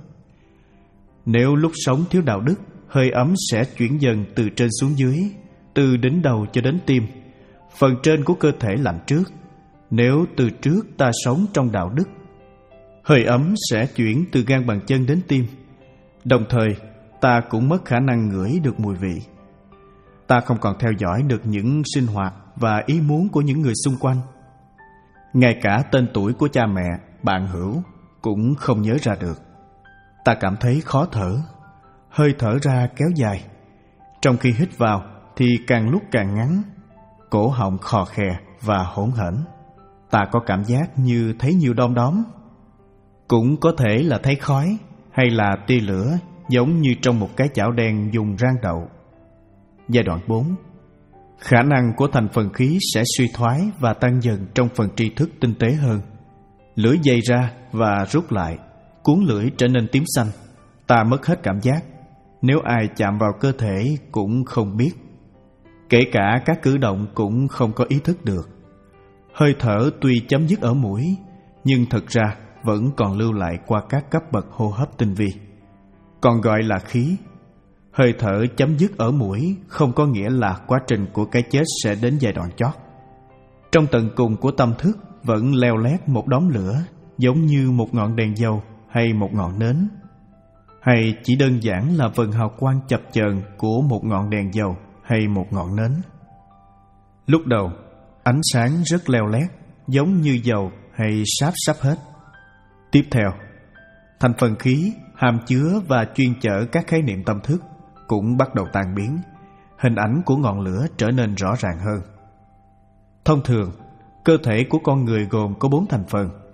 Nếu lúc sống thiếu đạo đức, hơi ấm sẽ chuyển dần từ trên xuống dưới, từ đỉnh đầu cho đến tim. Phần trên của cơ thể lạnh trước. Nếu từ trước ta sống trong đạo đức, hơi ấm sẽ chuyển từ gan bàn chân đến tim. Đồng thời, ta cũng mất khả năng ngửi được mùi vị. Ta không còn theo dõi được những sinh hoạt và ý muốn của những người xung quanh. Ngay cả tên tuổi của cha mẹ, bạn hữu cũng không nhớ ra được. Ta cảm thấy khó thở, hơi thở ra kéo dài. Trong khi hít vào thì càng lúc càng ngắn, cổ họng khò khè và hỗn hển. Ta có cảm giác như thấy nhiều đom đóm. Cũng có thể là thấy khói hay là tia lửa, giống như trong một cái chảo đen dùng rang đậu. Giai đoạn bốn. Khả năng của thành phần khí sẽ suy thoái và tăng dần trong phần tri thức tinh tế hơn. Lưỡi dày ra và rút lại, cuốn lưỡi trở nên tím xanh. Ta mất hết cảm giác. Nếu ai chạm vào cơ thể cũng không biết. Kể cả các cử động cũng không có ý thức được. Hơi thở tuy chấm dứt ở mũi, nhưng thực ra vẫn còn lưu lại qua các cấp bậc hô hấp tinh vi, còn gọi là khí. Hơi thở chấm dứt ở mũi không có nghĩa là quá trình của cái chết sẽ đến giai đoạn chót. Trong tận cùng của tâm thức vẫn leo lét một đốm lửa, giống như một ngọn đèn dầu hay một ngọn nến, hay chỉ đơn giản là vầng hào quang chập chờn của một ngọn đèn dầu hay một ngọn nến. Lúc đầu, ánh sáng rất leo lét, giống như dầu hay sáp sắp hết. Tiếp theo, thành phần khí hàm chứa và chuyên chở các khái niệm tâm thức cũng bắt đầu tan biến. Hình ảnh của ngọn lửa trở nên rõ ràng hơn. Thông thường, cơ thể của con người gồm có bốn thành phần: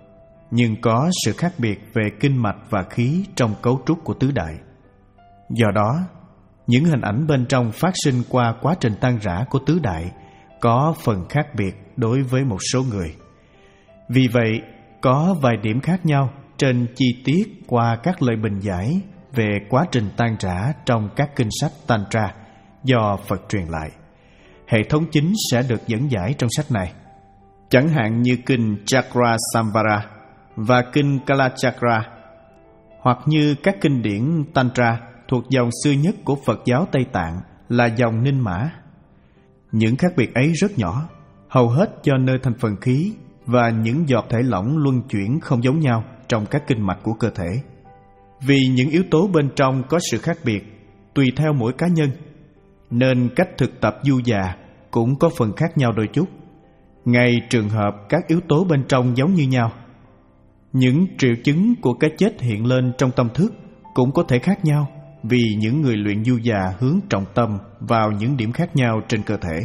nhưng có sự khác biệt về kinh mạch và khí trong cấu trúc của tứ đại. Do đó, những hình ảnh bên trong phát sinh qua quá trình tan rã của tứ đại có phần khác biệt đối với một số người. Vì vậy, có vài điểm khác nhau trên chi tiết qua các lời bình giải về quá trình tan rã trong các kinh sách Tantra do Phật truyền lại. Hệ thống chính sẽ được dẫn giải trong sách này. Chẳng hạn như kinh Chakra Samvara và kinh Kalachakra, hoặc như các kinh điển Tantra thuộc dòng xưa nhất của Phật giáo Tây Tạng là dòng Ninh Mã. Những khác biệt ấy rất nhỏ, hầu hết do nơi thành phần khí và những giọt thể lỏng luân chuyển không giống nhau trong các kinh mạch của cơ thể. Vì những yếu tố bên trong có sự khác biệt tùy theo mỗi cá nhân, nên cách thực tập du già cũng có phần khác nhau đôi chút. Ngay trường hợp các yếu tố bên trong giống như nhau, những triệu chứng của cái chết hiện lên trong tâm thức cũng có thể khác nhau, vì những người luyện du già hướng trọng tâm vào những điểm khác nhau trên cơ thể.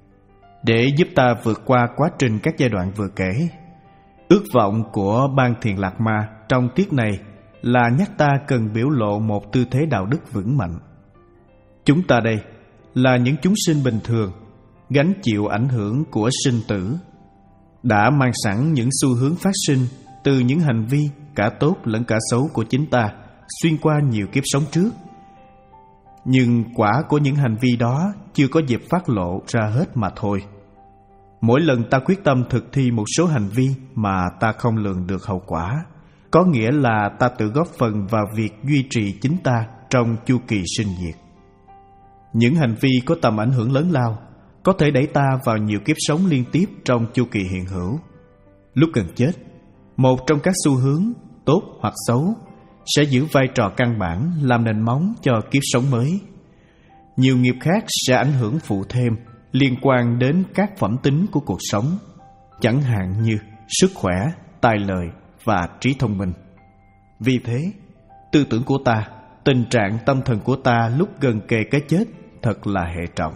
Để giúp ta vượt qua quá trình các giai đoạn vừa kể, ước vọng của Ban Thiền Lạc Ma trong tiết này là nhắc ta cần biểu lộ một tư thế đạo đức vững mạnh. Chúng ta đây là những chúng sinh bình thường, gánh chịu ảnh hưởng của sinh tử, đã mang sẵn những xu hướng phát sinh từ những hành vi cả tốt lẫn cả xấu của chính ta xuyên qua nhiều kiếp sống trước. Nhưng quả của những hành vi đó chưa có dịp phát lộ ra hết mà thôi. Mỗi lần ta quyết tâm thực thi một số hành vi mà ta không lường được hậu quả, có nghĩa là ta tự góp phần vào việc duy trì chính ta trong chu kỳ sinh diệt. Những hành vi có tầm ảnh hưởng lớn lao có thể đẩy ta vào nhiều kiếp sống liên tiếp trong chu kỳ hiện hữu. Lúc gần chết, một trong các xu hướng, tốt hoặc xấu, sẽ giữ vai trò căn bản làm nền móng cho kiếp sống mới. Nhiều nghiệp khác sẽ ảnh hưởng phụ thêm liên quan đến các phẩm tính của cuộc sống, chẳng hạn như sức khỏe, tài lợi và trí thông minh. Vì thế, tư tưởng của ta, tình trạng tâm thần của ta lúc gần kề cái chết thật là hệ trọng.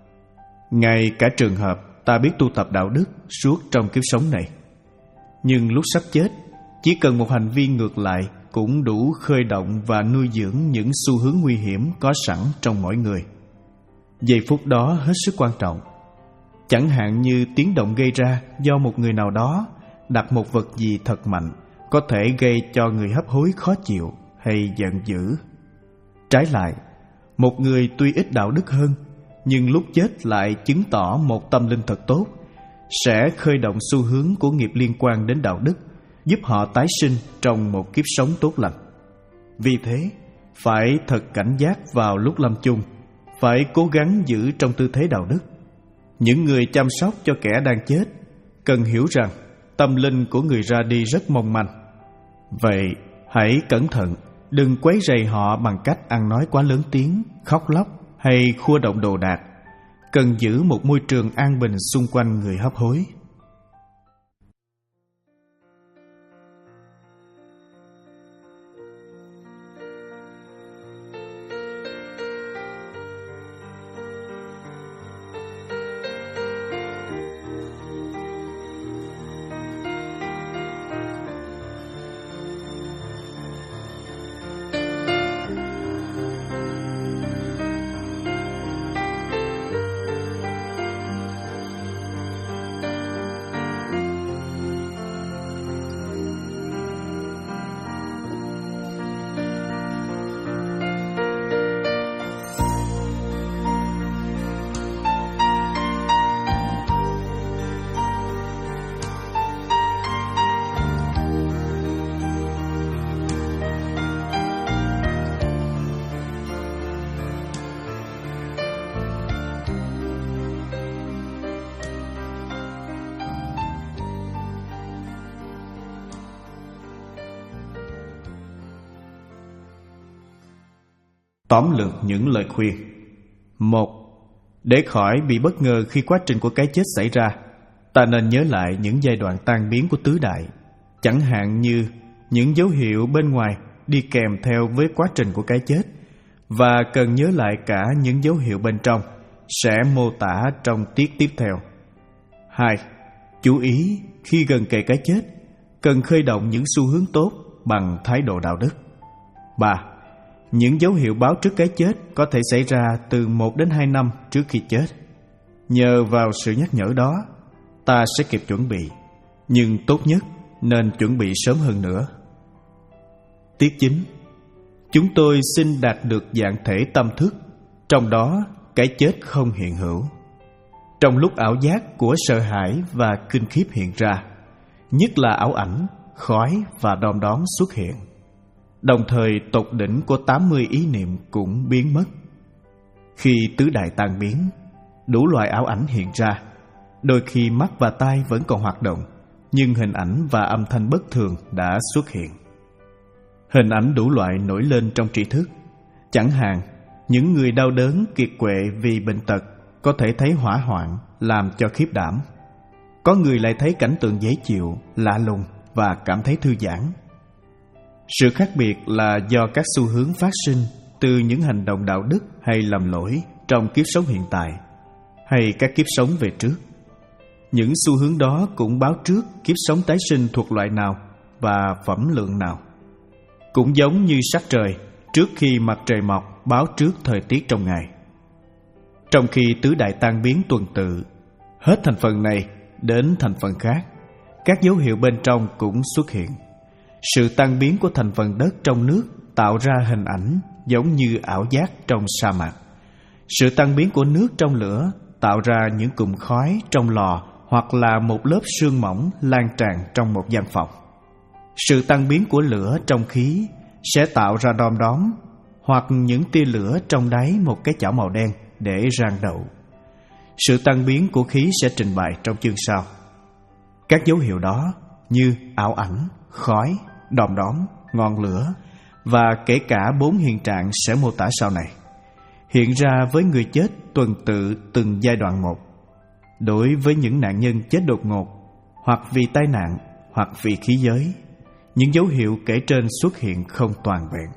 Ngay cả trường hợp ta biết tu tập đạo đức suốt trong kiếp sống này, nhưng lúc sắp chết, chỉ cần một hành vi ngược lại cũng đủ khơi động và nuôi dưỡng những xu hướng nguy hiểm có sẵn trong mỗi người. Giây phút đó hết sức quan trọng. Chẳng hạn như tiếng động gây ra do một người nào đó đặt một vật gì thật mạnh có thể gây cho người hấp hối khó chịu hay giận dữ. Trái lại, một người tuy ít đạo đức hơn, nhưng lúc chết lại chứng tỏ một tâm linh thật tốt, sẽ khơi động xu hướng của nghiệp liên quan đến đạo đức, giúp họ tái sinh trong một kiếp sống tốt lành. Vì thế, phải thật cảnh giác vào lúc lâm chung, phải cố gắng giữ trong tư thế đạo đức. Những người chăm sóc cho kẻ đang chết cần hiểu rằng tâm linh của người ra đi rất mong manh. Vậy, hãy cẩn thận, đừng quấy rầy họ bằng cách ăn nói quá lớn tiếng, khóc lóc hay khua động đồ đạc. Cần giữ một môi trường an bình xung quanh người hấp hối. Tóm lược những lời khuyên. Một. Để khỏi bị bất ngờ khi quá trình của cái chết xảy ra, ta nên nhớ lại những giai đoạn tan biến của tứ đại, chẳng hạn như những dấu hiệu bên ngoài đi kèm theo với quá trình của cái chết, và cần nhớ lại cả những dấu hiệu bên trong sẽ mô tả trong tiết tiếp theo. Hai. Chú ý khi gần kề cái chết, cần khơi động những xu hướng tốt bằng thái độ đạo đức. Ba. Những dấu hiệu báo trước cái chết có thể xảy ra từ một đến hai năm trước khi chết. Nhờ vào sự nhắc nhở đó, ta sẽ kịp chuẩn bị, nhưng tốt nhất nên chuẩn bị sớm hơn nữa. Tiết chính. Chúng tôi xin đạt được dạng thể tâm thức, trong đó cái chết không hiện hữu. Trong lúc ảo giác của sợ hãi và kinh khiếp hiện ra, nhất là ảo ảnh, khói và đom đóm xuất hiện, đồng thời tột đỉnh của tám mươi ý niệm cũng biến mất. Khi tứ đại tan biến, đủ loại ảo ảnh hiện ra. Đôi khi mắt và tai vẫn còn hoạt động, nhưng hình ảnh và âm thanh bất thường đã xuất hiện. Hình ảnh đủ loại nổi lên trong tri thức. Chẳng hạn, những người đau đớn kiệt quệ vì bệnh tật có thể thấy hỏa hoạn làm cho khiếp đảm. Có người lại thấy cảnh tượng dễ chịu, lạ lùng và cảm thấy thư giãn. Sự khác biệt là do các xu hướng phát sinh từ những hành động đạo đức hay lầm lỗi trong kiếp sống hiện tại hay các kiếp sống về trước. Những xu hướng đó cũng báo trước kiếp sống tái sinh thuộc loại nào và phẩm lượng nào. Cũng giống như sắc trời trước khi mặt trời mọc báo trước thời tiết trong ngày. Trong khi tứ đại tan biến tuần tự, hết thành phần này đến thành phần khác, các dấu hiệu bên trong cũng xuất hiện. Sự tan biến của thành phần đất trong nước tạo ra hình ảnh giống như ảo giác trong sa mạc. Sự tan biến của nước trong lửa tạo ra những cụm khói trong lò hoặc là một lớp sương mỏng lan tràn trong một gian phòng. Sự tan biến của lửa trong khí sẽ tạo ra đom đóm hoặc những tia lửa trong đáy một cái chảo màu đen để rang đậu. Sự tan biến của khí sẽ trình bày trong chương sau. Các dấu hiệu đó như ảo ảnh, khói, đom đóm, ngọn lửa và kể cả bốn hiện trạng sẽ mô tả sau này hiện ra với người chết tuần tự từng giai đoạn một. Đối với những nạn nhân chết đột ngột hoặc vì tai nạn hoặc vì khí giới, những dấu hiệu kể trên xuất hiện không toàn vẹn.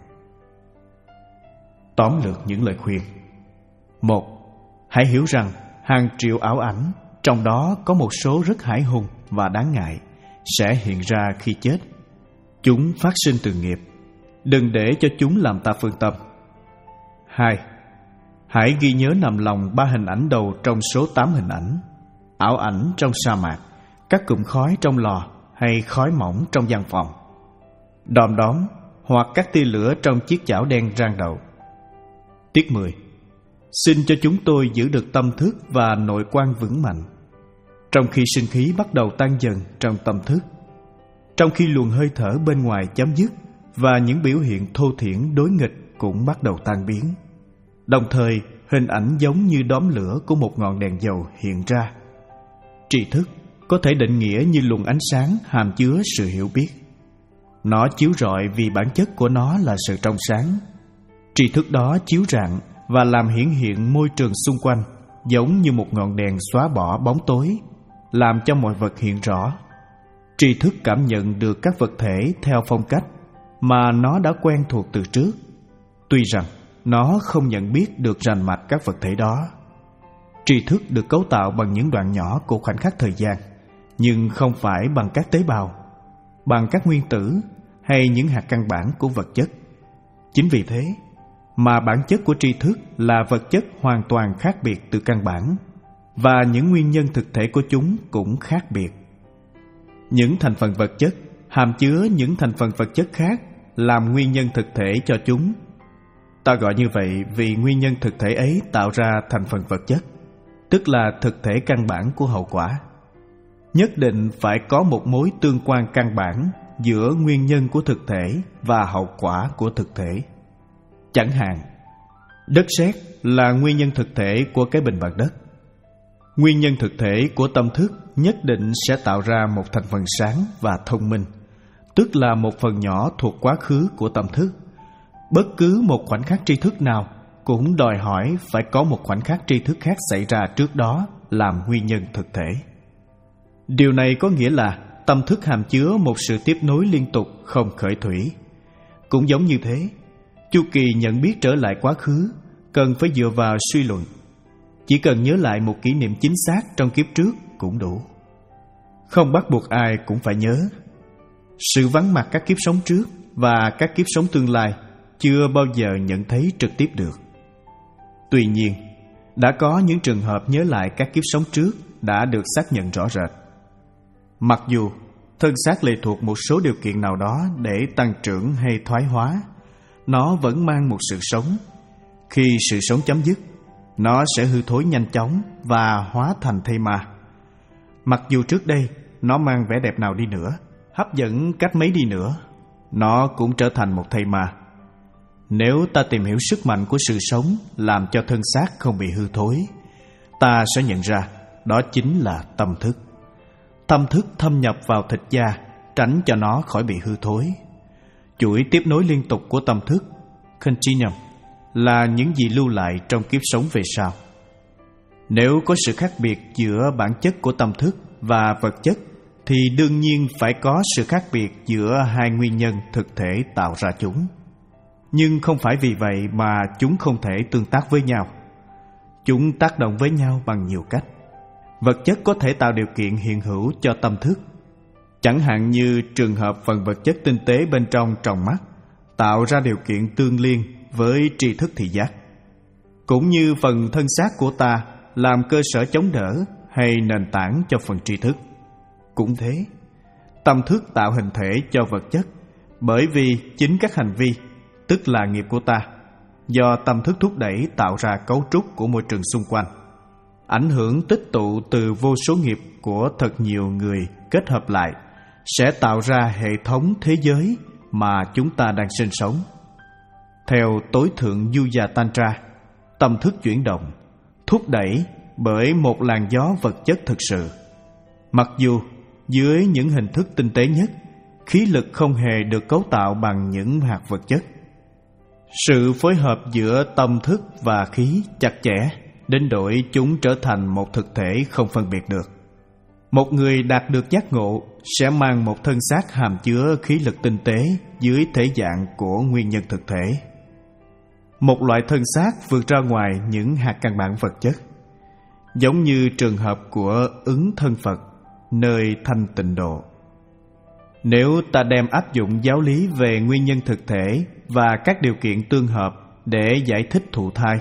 Tóm lược những lời khuyên. Một. Hãy hiểu rằng hàng triệu ảo ảnh, trong đó có một số rất hãi hùng và đáng ngại, sẽ hiện ra khi chết. Chúng phát sinh từ nghiệp. Đừng để cho chúng làm ta phân tâm. Hai. Hãy ghi nhớ nằm lòng ba hình ảnh đầu trong số tám hình ảnh: ảo ảnh trong sa mạc, các cụm khói trong lò hay khói mỏng trong gian phòng, đom đóm hoặc các tia lửa trong chiếc chảo đen rang đậu. Tiết mười. Xin cho chúng tôi giữ được tâm thức và nội quan vững mạnh, trong khi sinh khí bắt đầu tan dần trong tâm thức, trong khi luồng hơi thở bên ngoài chấm dứt và những biểu hiện thô thiển đối nghịch cũng bắt đầu tan biến. Đồng thời, hình ảnh giống như đốm lửa của một ngọn đèn dầu hiện ra. Tri thức có thể định nghĩa như luồng ánh sáng hàm chứa sự hiểu biết. Nó chiếu rọi vì bản chất của nó là sự trong sáng. Tri thức đó chiếu rạng và làm hiển hiện môi trường xung quanh, giống như một ngọn đèn xóa bỏ bóng tối, làm cho mọi vật hiện rõ. Tri thức cảm nhận được các vật thể theo phong cách mà nó đã quen thuộc từ trước, tuy rằng nó không nhận biết được rành mạch các vật thể đó. Tri thức được cấu tạo bằng những đoạn nhỏ của khoảnh khắc thời gian, nhưng không phải bằng các tế bào, bằng các nguyên tử hay những hạt căn bản của vật chất. Chính vì thế mà bản chất của tri thức là vật chất hoàn toàn khác biệt từ căn bản, và những nguyên nhân thực thể của chúng cũng khác biệt. Những thành phần vật chất hàm chứa những thành phần vật chất khác làm nguyên nhân thực thể cho chúng. Ta gọi như vậy vì nguyên nhân thực thể ấy tạo ra thành phần vật chất, tức là thực thể căn bản của hậu quả. Nhất định phải có một mối tương quan căn bản giữa nguyên nhân của thực thể và hậu quả của thực thể. Chẳng hạn, đất sét là nguyên nhân thực thể của cái bình bằng đất. Nguyên nhân thực thể của tâm thức nhất định sẽ tạo ra một thành phần sáng và thông minh, tức là một phần nhỏ thuộc quá khứ của tâm thức. Bất cứ một khoảnh khắc tri thức nào cũng đòi hỏi phải có một khoảnh khắc tri thức khác xảy ra trước đó làm nguyên nhân thực thể. Điều này có nghĩa là tâm thức hàm chứa một sự tiếp nối liên tục không khởi thủy. Cũng giống như thế, chu kỳ nhận biết trở lại quá khứ cần phải dựa vào suy luận. Chỉ cần nhớ lại một kỷ niệm chính xác trong kiếp trước cũng đủ. Không bắt buộc ai cũng phải nhớ. sự vắng mặt các kiếp sống trước và các kiếp sống tương lai chưa bao giờ nhận thấy trực tiếp được. Tuy nhiên, đã có những trường hợp nhớ lại các kiếp sống trước đã được xác nhận rõ rệt. Mặc dù thân xác lệ thuộc một số điều kiện nào đó để tăng trưởng hay thoái hóa, nó vẫn mang một sự sống. Khi sự sống chấm dứt, nó sẽ hư thối nhanh chóng và hóa thành thây ma. Mặc dù trước đây nó mang vẻ đẹp nào đi nữa, hấp dẫn cách mấy đi nữa, nó cũng trở thành một thây ma. Nếu ta tìm hiểu sức mạnh của sự sống làm cho thân xác không bị hư thối, ta sẽ nhận ra đó chính là tâm thức. Tâm thức thâm nhập vào thịt da, tránh cho nó khỏi bị hư thối. Chuỗi tiếp nối liên tục của tâm thức, continuum, là những gì lưu lại trong kiếp sống về sau. Nếu có sự khác biệt giữa bản chất của tâm thức và vật chất, thì đương nhiên phải có sự khác biệt giữa hai nguyên nhân thực thể tạo ra chúng. Nhưng không phải vì vậy mà chúng không thể tương tác với nhau. Chúng tác động với nhau bằng nhiều cách. Vật chất có thể tạo điều kiện hiện hữu cho tâm thức, chẳng hạn như trường hợp phần vật chất tinh tế bên trong tròng mắt tạo ra điều kiện tương liên với tri thức thị giác, cũng như phần thân xác của ta làm cơ sở chống đỡ hay nền tảng cho phần tri thức. Cũng thế, tâm thức tạo hình thể cho vật chất, bởi vì chính các hành vi, tức là nghiệp của ta, do tâm thức thúc đẩy tạo ra cấu trúc của môi trường xung quanh. Ảnh hưởng tích tụ từ vô số nghiệp của thật nhiều người kết hợp lại sẽ tạo ra hệ thống thế giới mà chúng ta đang sinh sống. Theo tối thượng Yuya Tantra, tâm thức chuyển động, thúc đẩy bởi một làn gió vật chất thực sự. Mặc dù dưới những hình thức tinh tế nhất, khí lực không hề được cấu tạo bằng những hạt vật chất. Sự phối hợp giữa tâm thức và khí chặt chẽ đến nỗi chúng trở thành một thực thể không phân biệt được. Một người đạt được giác ngộ sẽ mang một thân xác hàm chứa khí lực tinh tế dưới thể dạng của nguyên nhân thực thể. Một loại thân xác vượt ra ngoài những hạt căn bản vật chất, giống như trường hợp của ứng thân Phật nơi thanh tịnh độ. Nếu ta đem áp dụng giáo lý về nguyên nhân thực thể và các điều kiện tương hợp để giải thích thụ thai,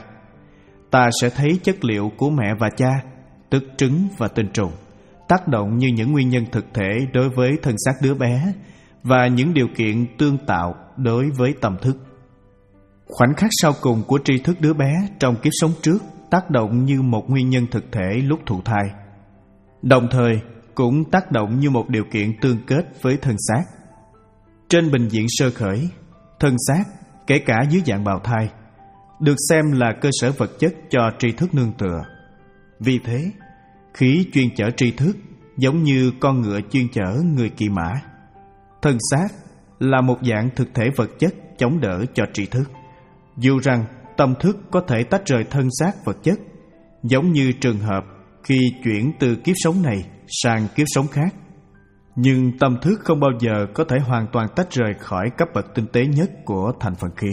ta sẽ thấy chất liệu của mẹ và cha, tức trứng và tinh trùng, tác động như những nguyên nhân thực thể đối với thân xác đứa bé và những điều kiện tương tạo đối với tâm thức. Khoảnh khắc sau cùng của tri thức đứa bé trong kiếp sống trước tác động như một nguyên nhân thực thể lúc thụ thai, đồng thời cũng tác động như một điều kiện tương kết với thân xác. Trên bình diện sơ khởi, thân xác, kể cả dưới dạng bào thai, được xem là cơ sở vật chất cho tri thức nương tựa. Vì thế, khí chuyên chở tri thức giống như con ngựa chuyên chở người kỵ mã. Thân xác là một dạng thực thể vật chất chống đỡ cho tri thức. Dù rằng tâm thức có thể tách rời thân xác vật chất, giống như trường hợp khi chuyển từ kiếp sống này sang kiếp sống khác, nhưng tâm thức không bao giờ có thể hoàn toàn tách rời khỏi cấp bậc tinh tế nhất của thành phần khí.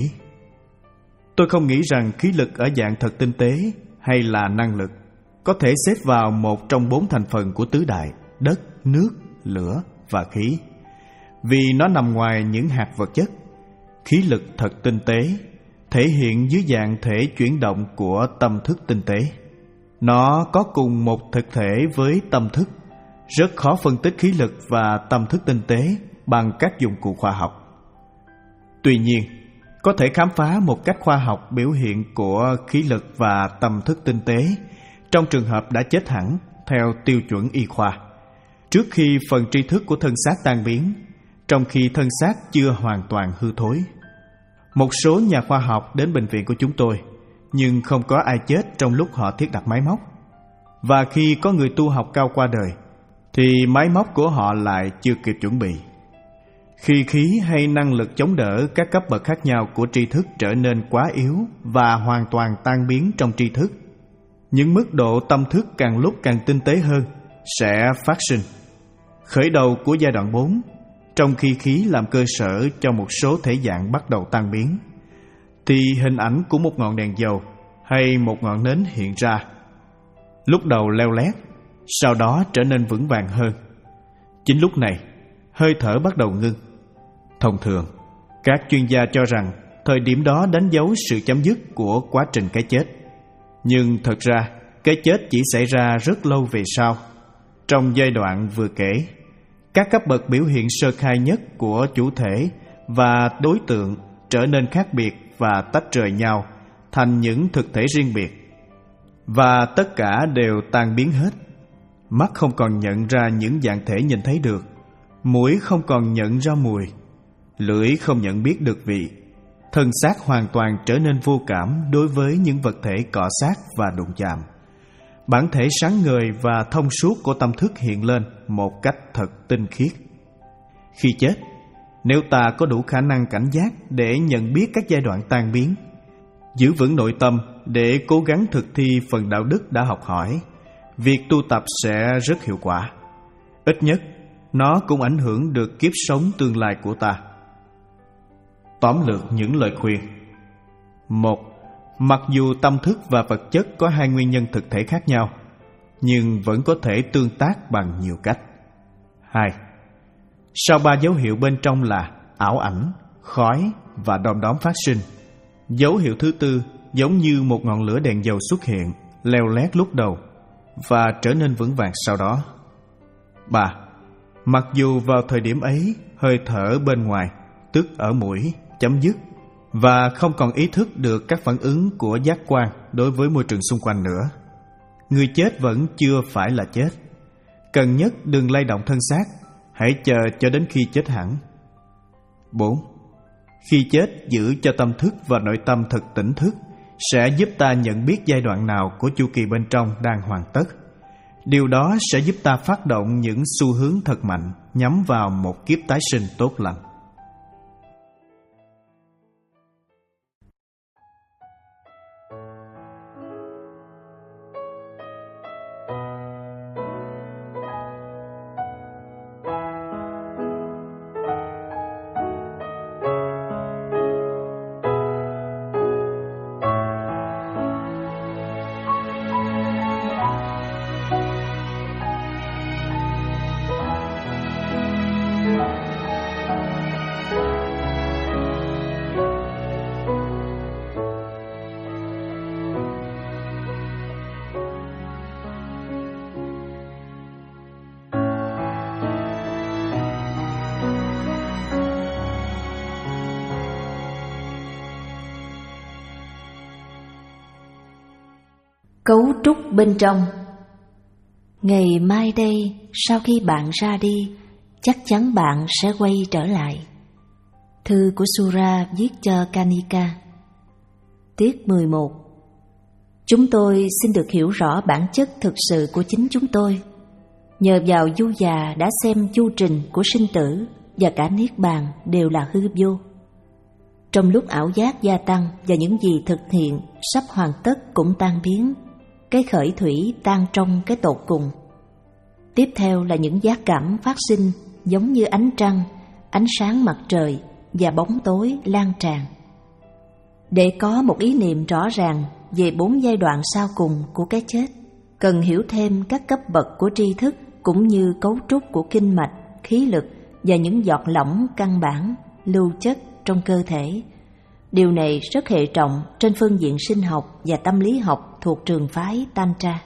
Tôi không nghĩ rằng khí lực ở dạng thật tinh tế hay là năng lực có thể xếp vào một trong bốn thành phần của tứ đại: đất, nước, lửa và khí, vì nó nằm ngoài những hạt vật chất. Khí lực thật tinh tế thể hiện dưới dạng thể chuyển động của tâm thức tinh tế. Nó có cùng một thực thể với tâm thức. Rất khó phân tích khí lực và tâm thức tinh tế bằng các dụng cụ khoa học. Tuy nhiên, có thể khám phá một cách khoa học biểu hiện của khí lực và tâm thức tinh tế trong trường hợp đã chết hẳn theo tiêu chuẩn y khoa, trước khi phần tri thức của thân xác tan biến, trong khi thân xác chưa hoàn toàn hư thối. Một số nhà khoa học đến bệnh viện của chúng tôi, nhưng không có ai chết trong lúc họ thiết đặt máy móc. Và khi có người tu học cao qua đời, thì máy móc của họ lại chưa kịp chuẩn bị. Khi khí hay năng lực chống đỡ các cấp bậc khác nhau của tri thức trở nên quá yếu và hoàn toàn tan biến trong tri thức, những mức độ tâm thức càng lúc càng tinh tế hơn sẽ phát sinh. Khởi đầu của giai đoạn bốn, trong khi khí làm cơ sở cho một số thể dạng bắt đầu tan biến, thì hình ảnh của một ngọn đèn dầu hay một ngọn nến hiện ra. Lúc đầu leo lét, sau đó trở nên vững vàng hơn. Chính lúc này, hơi thở bắt đầu ngưng. Thông thường, các chuyên gia cho rằng thời điểm đó đánh dấu sự chấm dứt của quá trình cái chết. Nhưng thật ra, cái chết chỉ xảy ra rất lâu về sau. Trong giai đoạn vừa kể, các cấp bậc biểu hiện sơ khai nhất của chủ thể và đối tượng trở nên khác biệt và tách rời nhau thành những thực thể riêng biệt. Và tất cả đều tan biến hết. Mắt không còn nhận ra những dạng thể nhìn thấy được, mũi không còn nhận ra mùi, lưỡi không nhận biết được vị. Thân xác hoàn toàn trở nên vô cảm đối với những vật thể cọ sát và đụng chạm. Bản thể sáng ngời và thông suốt của tâm thức hiện lên một cách thật tinh khiết. Khi chết, nếu ta có đủ khả năng cảnh giác để nhận biết các giai đoạn tan biến, giữ vững nội tâm để cố gắng thực thi phần đạo đức đã học hỏi, việc tu tập sẽ rất hiệu quả. Ít nhất, nó cũng ảnh hưởng được kiếp sống tương lai của ta. Tóm lược những lời khuyên. Một, mặc dù tâm thức và vật chất có hai nguyên nhân thực thể khác nhau, nhưng vẫn có thể tương tác bằng nhiều cách. Hai, sau ba dấu hiệu bên trong là ảo ảnh, khói và đom đóm phát sinh, dấu hiệu thứ tư giống như một ngọn lửa đèn dầu xuất hiện, leo lét lúc đầu và trở nên vững vàng sau đó. Ba, mặc dù vào thời điểm ấy hơi thở bên ngoài, tức ở mũi, chấm dứt và không còn ý thức được các phản ứng của giác quan đối với môi trường xung quanh nữa, người chết vẫn chưa phải là chết. Cần nhất đừng lay động thân xác, hãy chờ cho đến khi chết hẳn. Bốn, khi chết giữ cho tâm thức và nội tâm thật tỉnh thức sẽ giúp ta nhận biết giai đoạn nào của chu kỳ bên trong đang hoàn tất. Điều đó sẽ giúp ta phát động những xu hướng thật mạnh nhắm vào một kiếp tái sinh tốt lành. Cấu trúc bên trong. Ngày mai đây, sau khi bạn ra đi, chắc chắn bạn sẽ quay trở lại. Thư của Sura viết cho Kanika. Tiết mười một. Chúng tôi xin được hiểu rõ bản chất thực sự của chính chúng tôi. Nhờ vào du già đã xem chu trình của sinh tử và cả niết bàn đều là hư vô. Trong lúc ảo giác gia tăng và những gì thực hiện sắp hoàn tất cũng tan biến, cái khởi thủy tan trong cái tột cùng. Tiếp theo là những giác cảm phát sinh giống như ánh trăng, ánh sáng mặt trời và bóng tối lan tràn. Để có một ý niệm rõ ràng về bốn giai đoạn sau cùng của cái chết, cần hiểu thêm các cấp bậc của tri thức cũng như cấu trúc của kinh mạch, khí lực và những giọt lỏng căn bản, lưu chất trong cơ thể. Điều này rất hệ trọng trên phương diện sinh học và tâm lý học thuộc trường phái Tantra.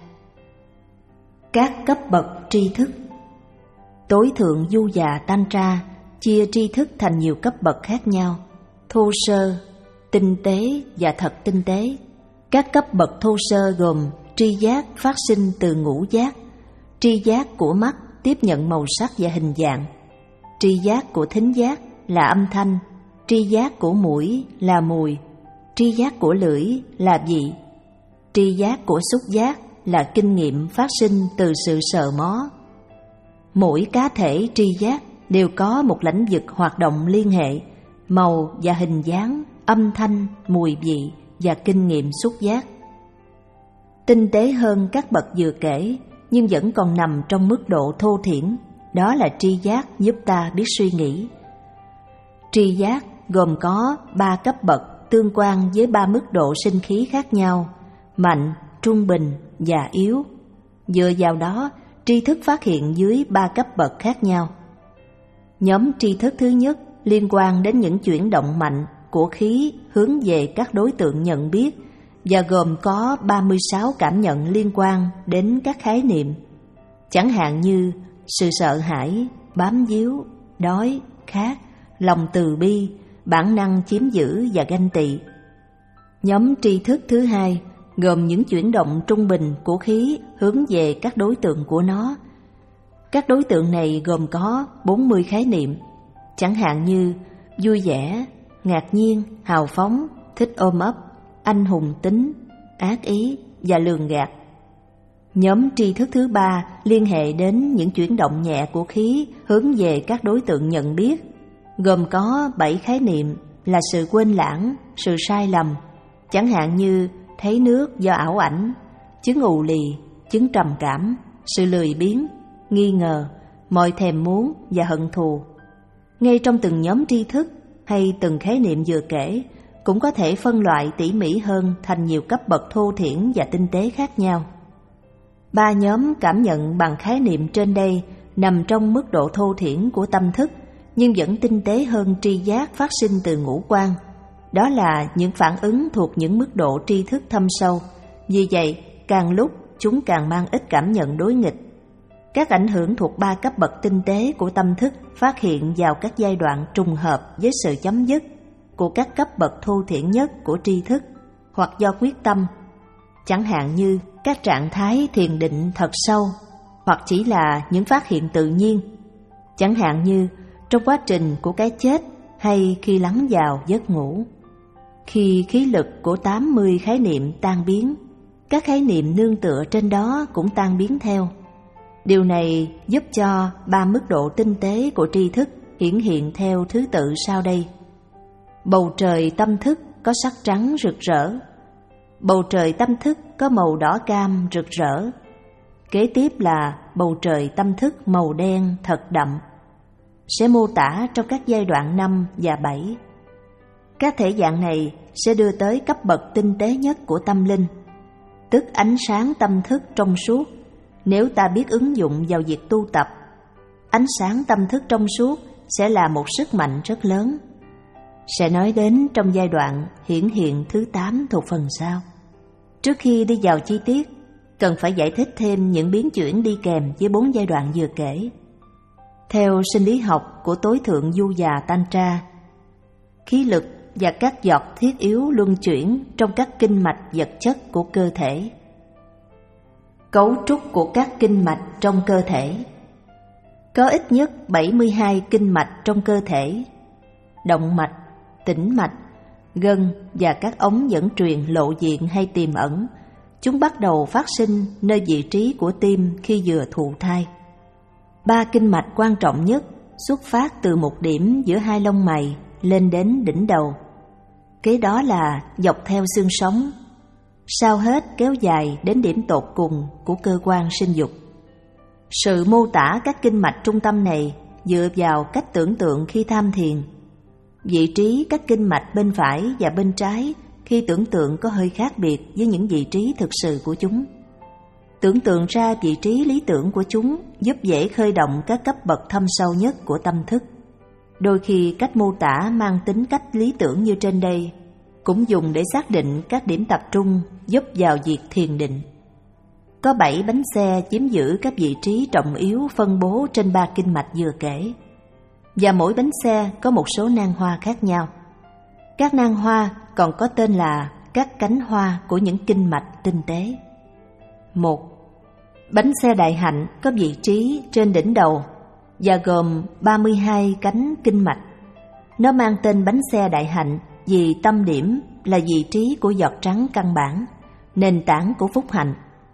Các cấp bậc tri thức. Tối thượng du già Tantra chia tri thức thành nhiều cấp bậc khác nhau: thô sơ, tinh tế và thật tinh tế. Các cấp bậc thô sơ gồm tri giác phát sinh từ ngũ giác, tri giác của mắt tiếp nhận màu sắc và hình dạng, tri giác của thính giác là âm thanh, tri giác của mũi là mùi, tri giác của lưỡi là vị, tri giác của xúc giác là kinh nghiệm phát sinh từ sự sờ mó. Mỗi cá thể tri giác đều có một lĩnh vực hoạt động liên hệ, màu và hình dáng, âm thanh, mùi vị và kinh nghiệm xúc giác. Tinh tế hơn các bậc vừa kể nhưng vẫn còn nằm trong mức độ thô thiển, đó là tri giác giúp ta biết suy nghĩ. Tri giác gồm có ba cấp bậc tương quan với ba mức độ sinh khí khác nhau: mạnh, trung bình và yếu. Dựa vào đó, tri thức phát hiện dưới ba cấp bậc khác nhau. Nhóm tri thức thứ nhất liên quan đến những chuyển động mạnh của khí hướng về các đối tượng nhận biết và gồm có ba mươi sáu cảm nhận liên quan đến các khái niệm, chẳng hạn như sự sợ hãi, bám víu, đói, khát, lòng từ bi, bản năng chiếm giữ và ganh tị. Nhóm tri thức thứ hai gồm những chuyển động trung bình của khí hướng về các đối tượng của nó. Các đối tượng này gồm có bốn mươi khái niệm, chẳng hạn như vui vẻ, ngạc nhiên, hào phóng, thích ôm ấp, anh hùng tính, ác ý và lường gạt. Nhóm tri thức thứ ba liên hệ đến những chuyển động nhẹ của khí hướng về các đối tượng nhận biết, gồm có bảy khái niệm là sự quên lãng, sự sai lầm, chẳng hạn như thấy nước do ảo ảnh, chứng ù lì, chứng trầm cảm, sự lười biếng, nghi ngờ, mọi thèm muốn và hận thù. Ngay trong từng nhóm tri thức hay từng khái niệm vừa kể cũng có thể phân loại tỉ mỉ hơn thành nhiều cấp bậc thô thiển và tinh tế khác nhau. Ba nhóm cảm nhận bằng khái niệm trên đây nằm trong mức độ thô thiển của tâm thức, nhưng vẫn tinh tế hơn tri giác phát sinh từ ngũ quan. Đó là những phản ứng thuộc những mức độ tri thức thâm sâu. Vì vậy, càng lúc chúng càng mang ít cảm nhận đối nghịch. Các ảnh hưởng thuộc ba cấp bậc tinh tế của tâm thức phát hiện vào các giai đoạn trùng hợp với sự chấm dứt của các cấp bậc thô thiển nhất của tri thức, hoặc do quyết tâm, chẳng hạn như các trạng thái thiền định thật sâu, hoặc chỉ là những phát hiện tự nhiên, chẳng hạn như trong quá trình của cái chết hay khi lắng vào giấc ngủ. Khi khí lực của tám mươi khái niệm tan biến, các khái niệm nương tựa trên đó cũng tan biến theo. Điều này giúp cho ba mức độ tinh tế của tri thức hiển hiện theo thứ tự sau đây. Bầu trời tâm thức có sắc trắng rực rỡ. Bầu trời tâm thức có màu đỏ cam rực rỡ. Kế tiếp là bầu trời tâm thức màu đen thật đậm. Sẽ mô tả trong các giai đoạn năm và bảy. Các thể dạng này sẽ đưa tới cấp bậc tinh tế nhất của tâm linh, tức ánh sáng tâm thức trong suốt. Nếu ta biết ứng dụng vào việc tu tập, ánh sáng tâm thức trong suốt sẽ là một sức mạnh rất lớn. Sẽ nói đến trong giai đoạn hiển hiện thứ tám thuộc phần sau. Trước khi đi vào chi tiết, cần phải giải thích thêm những biến chuyển đi kèm với bốn giai đoạn vừa kể. Theo sinh lý học của tối thượng Du già Tantra, khí lực và các giọt thiết yếu luân chuyển trong các kinh mạch vật chất của cơ thể. Cấu trúc của các kinh mạch trong cơ thể. Có ít nhất bảy mươi hai kinh mạch trong cơ thể. Động mạch, tĩnh mạch, gân và các ống dẫn truyền lộ diện hay tiềm ẩn. Chúng bắt đầu phát sinh nơi vị trí của tim khi vừa thụ thai. Ba kinh mạch quan trọng nhất xuất phát từ một điểm giữa hai lông mày lên đến đỉnh đầu. Kế đó là dọc theo xương sống, sau hết kéo dài đến điểm tột cùng của cơ quan sinh dục. Sự mô tả các kinh mạch trung tâm này dựa vào cách tưởng tượng khi tham thiền. Vị trí các kinh mạch bên phải và bên trái khi tưởng tượng có hơi khác biệt với những vị trí thực sự của chúng. Tưởng tượng ra vị trí lý tưởng của chúng giúp dễ khơi động các cấp bậc thâm sâu nhất của tâm thức. Đôi khi cách mô tả mang tính cách lý tưởng như trên đây cũng dùng để xác định các điểm tập trung giúp vào việc thiền định. Có bảy bánh xe chiếm giữ các vị trí trọng yếu phân bố trên ba kinh mạch vừa kể, và mỗi bánh xe có một số nang hoa khác nhau. Các nang hoa còn có tên là các cánh hoa của những kinh mạch tinh tế. Một. Bánh xe đại hạnh có vị trí trên đỉnh đầu và gồm ba mươi hai cánh kinh mạch. Nó mang tên bánh xe đại hạnh vì tâm điểm là vị trí của giọt trắng căn bản, nền tảng của phúc hạnh.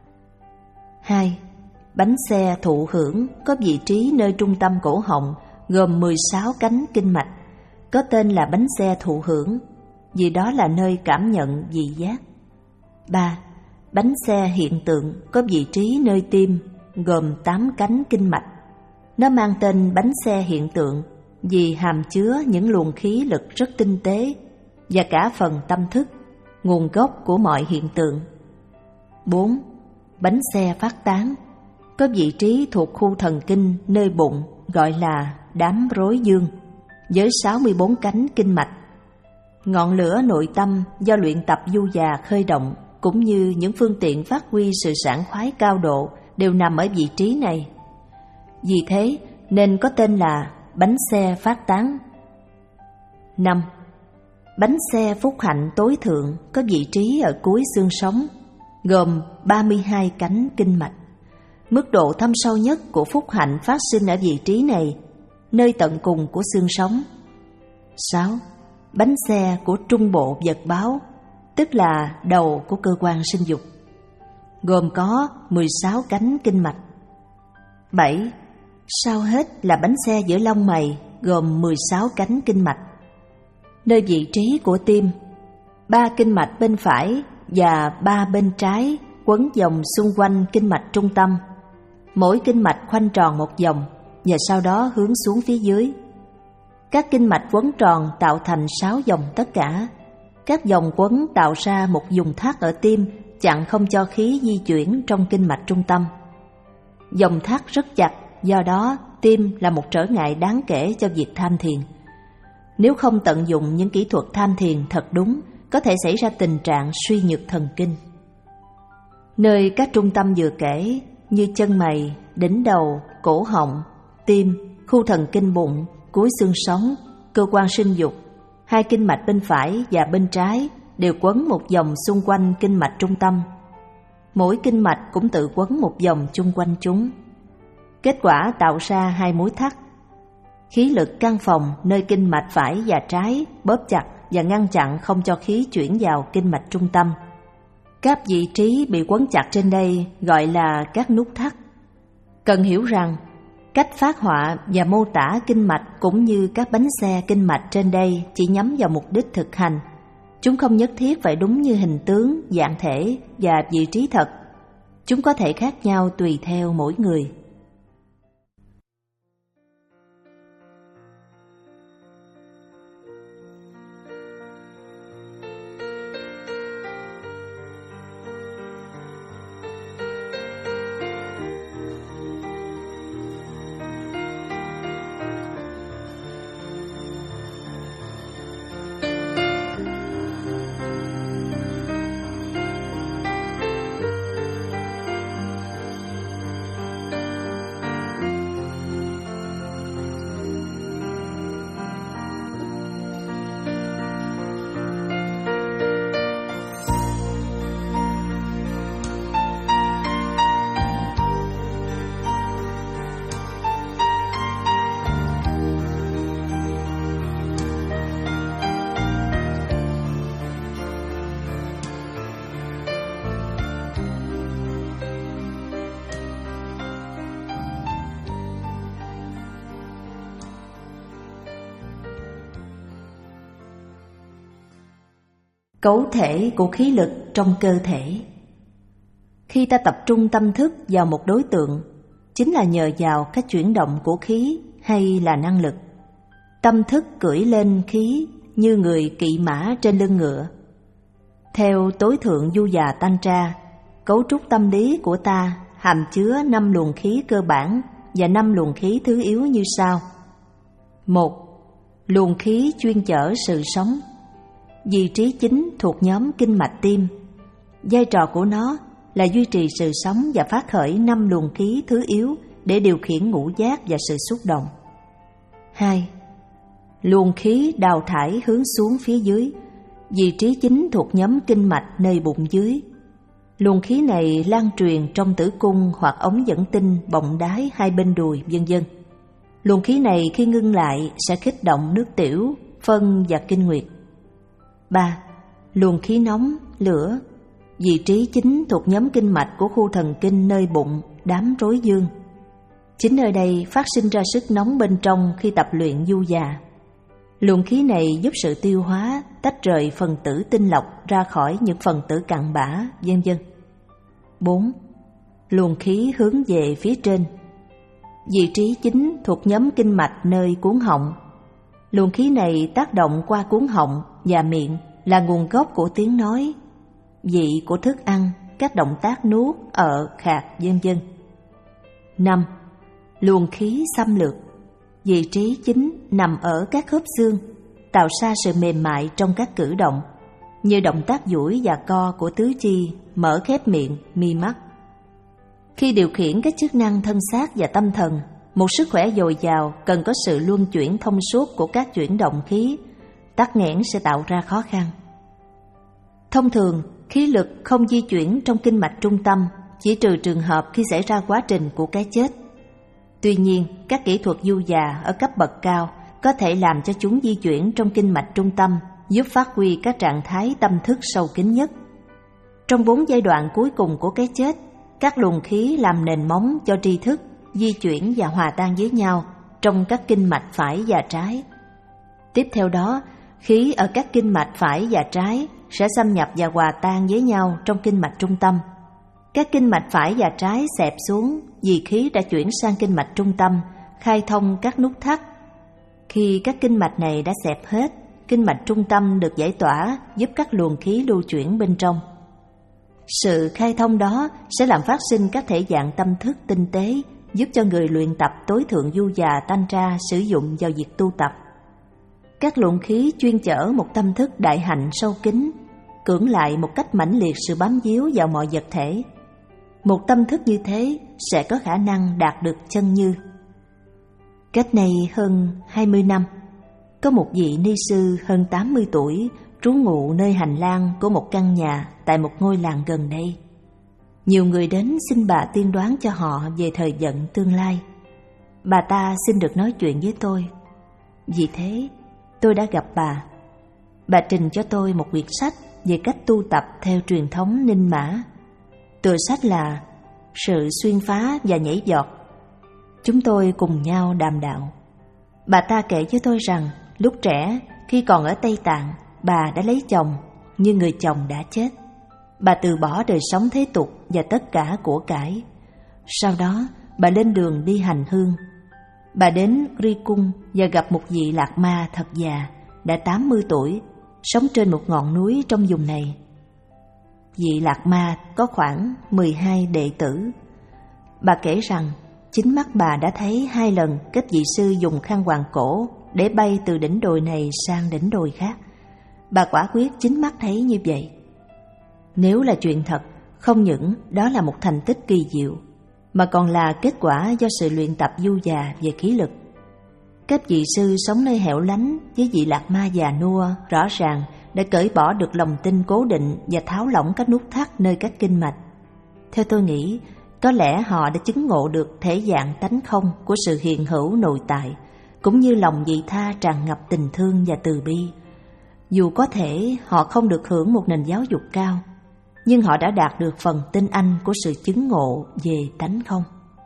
Hai. Bánh xe thụ hưởng có vị trí nơi trung tâm cổ họng, gồm mười sáu cánh kinh mạch, có tên là bánh xe thụ hưởng vì đó là nơi cảm nhận vị giác. Ba. Bánh xe hiện tượng có vị trí nơi tim, gồm tám cánh kinh mạch. Nó mang tên bánh xe hiện tượng vì hàm chứa những luồng khí lực rất tinh tế và cả phần tâm thức, nguồn gốc của mọi hiện tượng. Bốn. Bánh xe phát tán có vị trí thuộc khu thần kinh nơi bụng, gọi là đám rối dương, với sáu mươi bốn cánh kinh mạch. Ngọn lửa nội tâm do luyện tập du già khơi động, cũng như những phương tiện phát huy sự sảng khoái cao độ đều nằm ở vị trí này. Vì thế nên có tên là bánh xe phát tán. Năm. Bánh xe phúc hạnh tối thượng có vị trí ở cuối xương sống, gồm ba mươi hai cánh kinh mạch. Mức độ thâm sâu nhất của phúc hạnh phát sinh ở vị trí này, nơi tận cùng của xương sống. Sáu. Bánh xe của trung bộ vật báo, tức là đầu của cơ quan sinh dục, gồm có mười sáu cánh kinh mạch. Bảy. Sau hết là bánh xe giữa lông mày, gồm mười sáu cánh kinh mạch. Nơi vị trí của tim, ba kinh mạch bên phải và ba bên trái quấn vòng xung quanh kinh mạch trung tâm. Mỗi kinh mạch khoanh tròn một vòng và sau đó hướng xuống phía dưới. Các kinh mạch quấn tròn tạo thành sáu vòng tất cả. Các vòng quấn tạo ra một vùng thắt ở tim, chặn không cho khí di chuyển trong kinh mạch trung tâm. Vòng thắt rất chặt, do đó tim là một trở ngại đáng kể cho việc tham thiền. Nếu không tận dụng những kỹ thuật tham thiền thật đúng, có thể xảy ra tình trạng suy nhược thần kinh. Nơi các trung tâm vừa kể như chân mày, đỉnh đầu, cổ họng, tim, khu thần kinh bụng, cuối xương sống, cơ quan sinh dục, hai kinh mạch bên phải và bên trái đều quấn một vòng xung quanh kinh mạch trung tâm. Mỗi kinh mạch cũng tự quấn một vòng chung quanh chúng. Kết quả tạo ra hai mối thắt. Khí lực căn phòng nơi kinh mạch phải và trái bóp chặt và ngăn chặn không cho khí chuyển vào kinh mạch trung tâm. Các vị trí bị quấn chặt trên đây gọi là các nút thắt. Cần hiểu rằng, cách phác họa và mô tả kinh mạch cũng như các bánh xe kinh mạch trên đây chỉ nhắm vào mục đích thực hành. Chúng không nhất thiết phải đúng như hình tướng, dạng thể và vị trí thật. Chúng có thể khác nhau tùy theo mỗi người. Cấu thể của khí lực trong cơ thể. Khi ta tập trung tâm thức vào một đối tượng, chính là nhờ vào các chuyển động của khí hay là năng lực. Tâm thức cưỡi lên khí như người kỵ mã trên lưng ngựa. Theo tối thượng Du Già Tantra, cấu trúc tâm lý của ta hàm chứa năm luồng khí cơ bản và năm luồng khí thứ yếu như sau. Một. Luồng khí chuyên chở sự sống. Vị trí chính thuộc nhóm kinh mạch tim. Vai trò của nó là duy trì sự sống và phát khởi năm luồng khí thứ yếu để điều khiển ngũ giác và sự xúc động. Hai. Luồng khí đào thải hướng xuống phía dưới. Vị trí chính thuộc nhóm kinh mạch nơi bụng dưới. Luồng khí này lan truyền trong tử cung hoặc ống dẫn tinh, bọng đái hai bên đùi, vân vân. Luồng khí này khi ngưng lại sẽ kích động nước tiểu, phân và kinh nguyệt. Ba. Luồng khí nóng, lửa. Vị trí chính thuộc nhóm kinh mạch của khu thần kinh nơi bụng, đám rối dương. Chính nơi đây phát sinh ra sức nóng bên trong khi tập luyện du già. Luồng khí này giúp sự tiêu hóa, tách rời phần tử tinh lọc ra khỏi những phần tử cặn bã, vân vân. Bốn. Luồng khí hướng về phía trên. Vị trí chính thuộc nhóm kinh mạch nơi cuống họng. Luồng khí này tác động qua cuống họng và miệng, là nguồn gốc của tiếng nói, vị của thức ăn, các động tác nuốt, ợ, khạc, vân vân. Năm. Luồng khí xâm lược. vị trí chính nằm ở các khớp xương, tạo ra sự mềm mại trong các cử động, như động tác duỗi và co của tứ chi, mở khép miệng, mi mắt. Khi điều khiển các chức năng thân xác và tâm thần, một sức khỏe dồi dào cần có sự luân chuyển thông suốt của các chuyển động khí, tắc nghẽn sẽ tạo ra khó khăn. Thông thường, khí lực không di chuyển trong kinh mạch trung tâm, chỉ trừ trường hợp khi xảy ra quá trình của cái chết. Tuy nhiên, các kỹ thuật du già ở cấp bậc cao có thể làm cho chúng di chuyển trong kinh mạch trung tâm, giúp phát huy các trạng thái tâm thức sâu kín nhất. Trong bốn giai đoạn cuối cùng của cái chết, các luồng khí làm nền móng cho tri thức di chuyển và hòa tan với nhau trong các kinh mạch phải và trái. Tiếp theo đó, khí ở các kinh mạch phải và trái sẽ xâm nhập và hòa tan với nhau trong kinh mạch trung tâm. Các kinh mạch phải và trái xẹp xuống vì khí đã chuyển sang kinh mạch trung tâm, khai thông các nút thắt. Khi các kinh mạch này đã xẹp hết, kinh mạch trung tâm được giải tỏa, giúp các luồng khí lưu chuyển bên trong. Sự khai thông đó sẽ làm phát sinh các thể dạng tâm thức tinh tế, giúp cho người luyện tập tối thượng du già tantra sử dụng vào việc tu tập. Các luồng khí chuyên chở một tâm thức đại hạnh sâu kín, cưỡng lại một cách mãnh liệt sự bám víu vào mọi vật thể. Một tâm thức như thế sẽ có khả năng đạt được chân như. Cách đây hơn hai mươi năm, có một vị ni sư hơn tám mươi tuổi trú ngụ nơi hành lang của một căn nhà tại một ngôi làng gần đây. Nhiều người đến xin bà tiên đoán cho họ về thời vận tương lai. Bà ta xin được nói chuyện với tôi. Vì thế, tôi đã gặp bà. Bà trình cho tôi một quyển sách về cách tu tập theo truyền thống Ninh Mã. Tựa sách là Sự xuyên phá và nhảy giọt. Chúng tôi cùng nhau đàm đạo. Bà ta kể với tôi rằng lúc trẻ, khi còn ở Tây Tạng, bà đã lấy chồng, nhưng người chồng đã chết. Bà từ bỏ đời sống thế tục và tất cả của cải. Sau đó, bà lên đường đi hành hương. Bà đến Ri Cung và gặp một vị lạc ma thật già, đã tám mươi tuổi, sống trên một ngọn núi trong vùng này. Vị lạc ma có khoảng mười hai đệ tử. Bà kể rằng chính mắt bà đã thấy hai lần các vị sư dùng khăn quàng cổ để bay từ đỉnh đồi này sang đỉnh đồi khác. Bà quả quyết chính mắt thấy như vậy. Nếu là chuyện thật, không những đó là một thành tích kỳ diệu, mà còn là kết quả do sự luyện tập du già về khí lực. Các vị sư sống nơi hẻo lánh với vị lạc ma già nua rõ ràng đã cởi bỏ được lòng tin cố định và tháo lỏng các nút thắt nơi các kinh mạch. Theo tôi nghĩ, có lẽ họ đã chứng ngộ được thể dạng tánh không của sự hiện hữu nội tại, cũng như lòng vị tha tràn ngập tình thương và từ bi. Dù có thể họ không được hưởng một nền giáo dục cao, nhưng họ đã đạt được phần tinh anh của sự chứng ngộ về tánh không.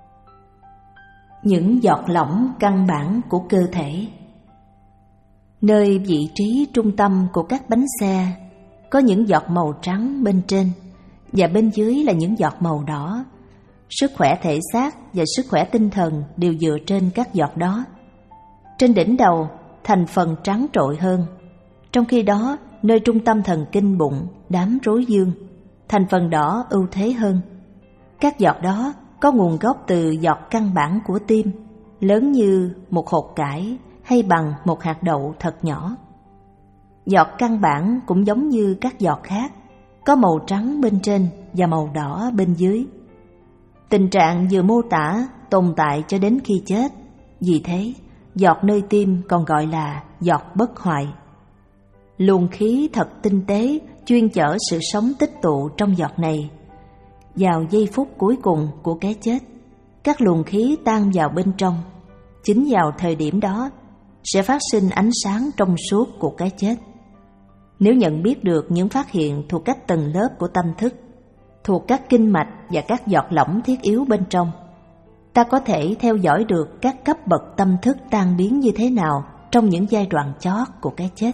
Những giọt lỏng căn bản của cơ thể. Nơi vị trí trung tâm của các bánh xe có những giọt màu trắng bên trên, và bên dưới là những giọt màu đỏ. Sức khỏe thể xác và sức khỏe tinh thần đều dựa trên các giọt đó. Trên đỉnh đầu, thành phần trắng trội hơn. Trong khi đó, nơi trung tâm thần kinh bụng, đám rối dương, thành phần đỏ ưu thế hơn. Các giọt đó có nguồn gốc từ giọt căn bản của tim, lớn như một hột cải hay bằng một hạt đậu thật nhỏ. Giọt căn bản cũng giống như các giọt khác, có màu trắng bên trên và màu đỏ bên dưới. Tình trạng vừa mô tả tồn tại cho đến khi chết, vì thế giọt nơi tim còn gọi là giọt bất hoại. Luồng khí thật tinh tế chuyên chở sự sống tích tụ trong giọt này. Vào giây phút cuối cùng của cái chết, các luồng khí tan vào bên trong. Chính vào thời điểm đó sẽ phát sinh ánh sáng trong suốt của cái chết. Nếu nhận biết được những phát hiện thuộc các tầng lớp của tâm thức, thuộc các kinh mạch và các giọt lỏng thiết yếu bên trong, ta có thể theo dõi được các cấp bậc tâm thức tan biến như thế nào trong những giai đoạn chót của cái chết.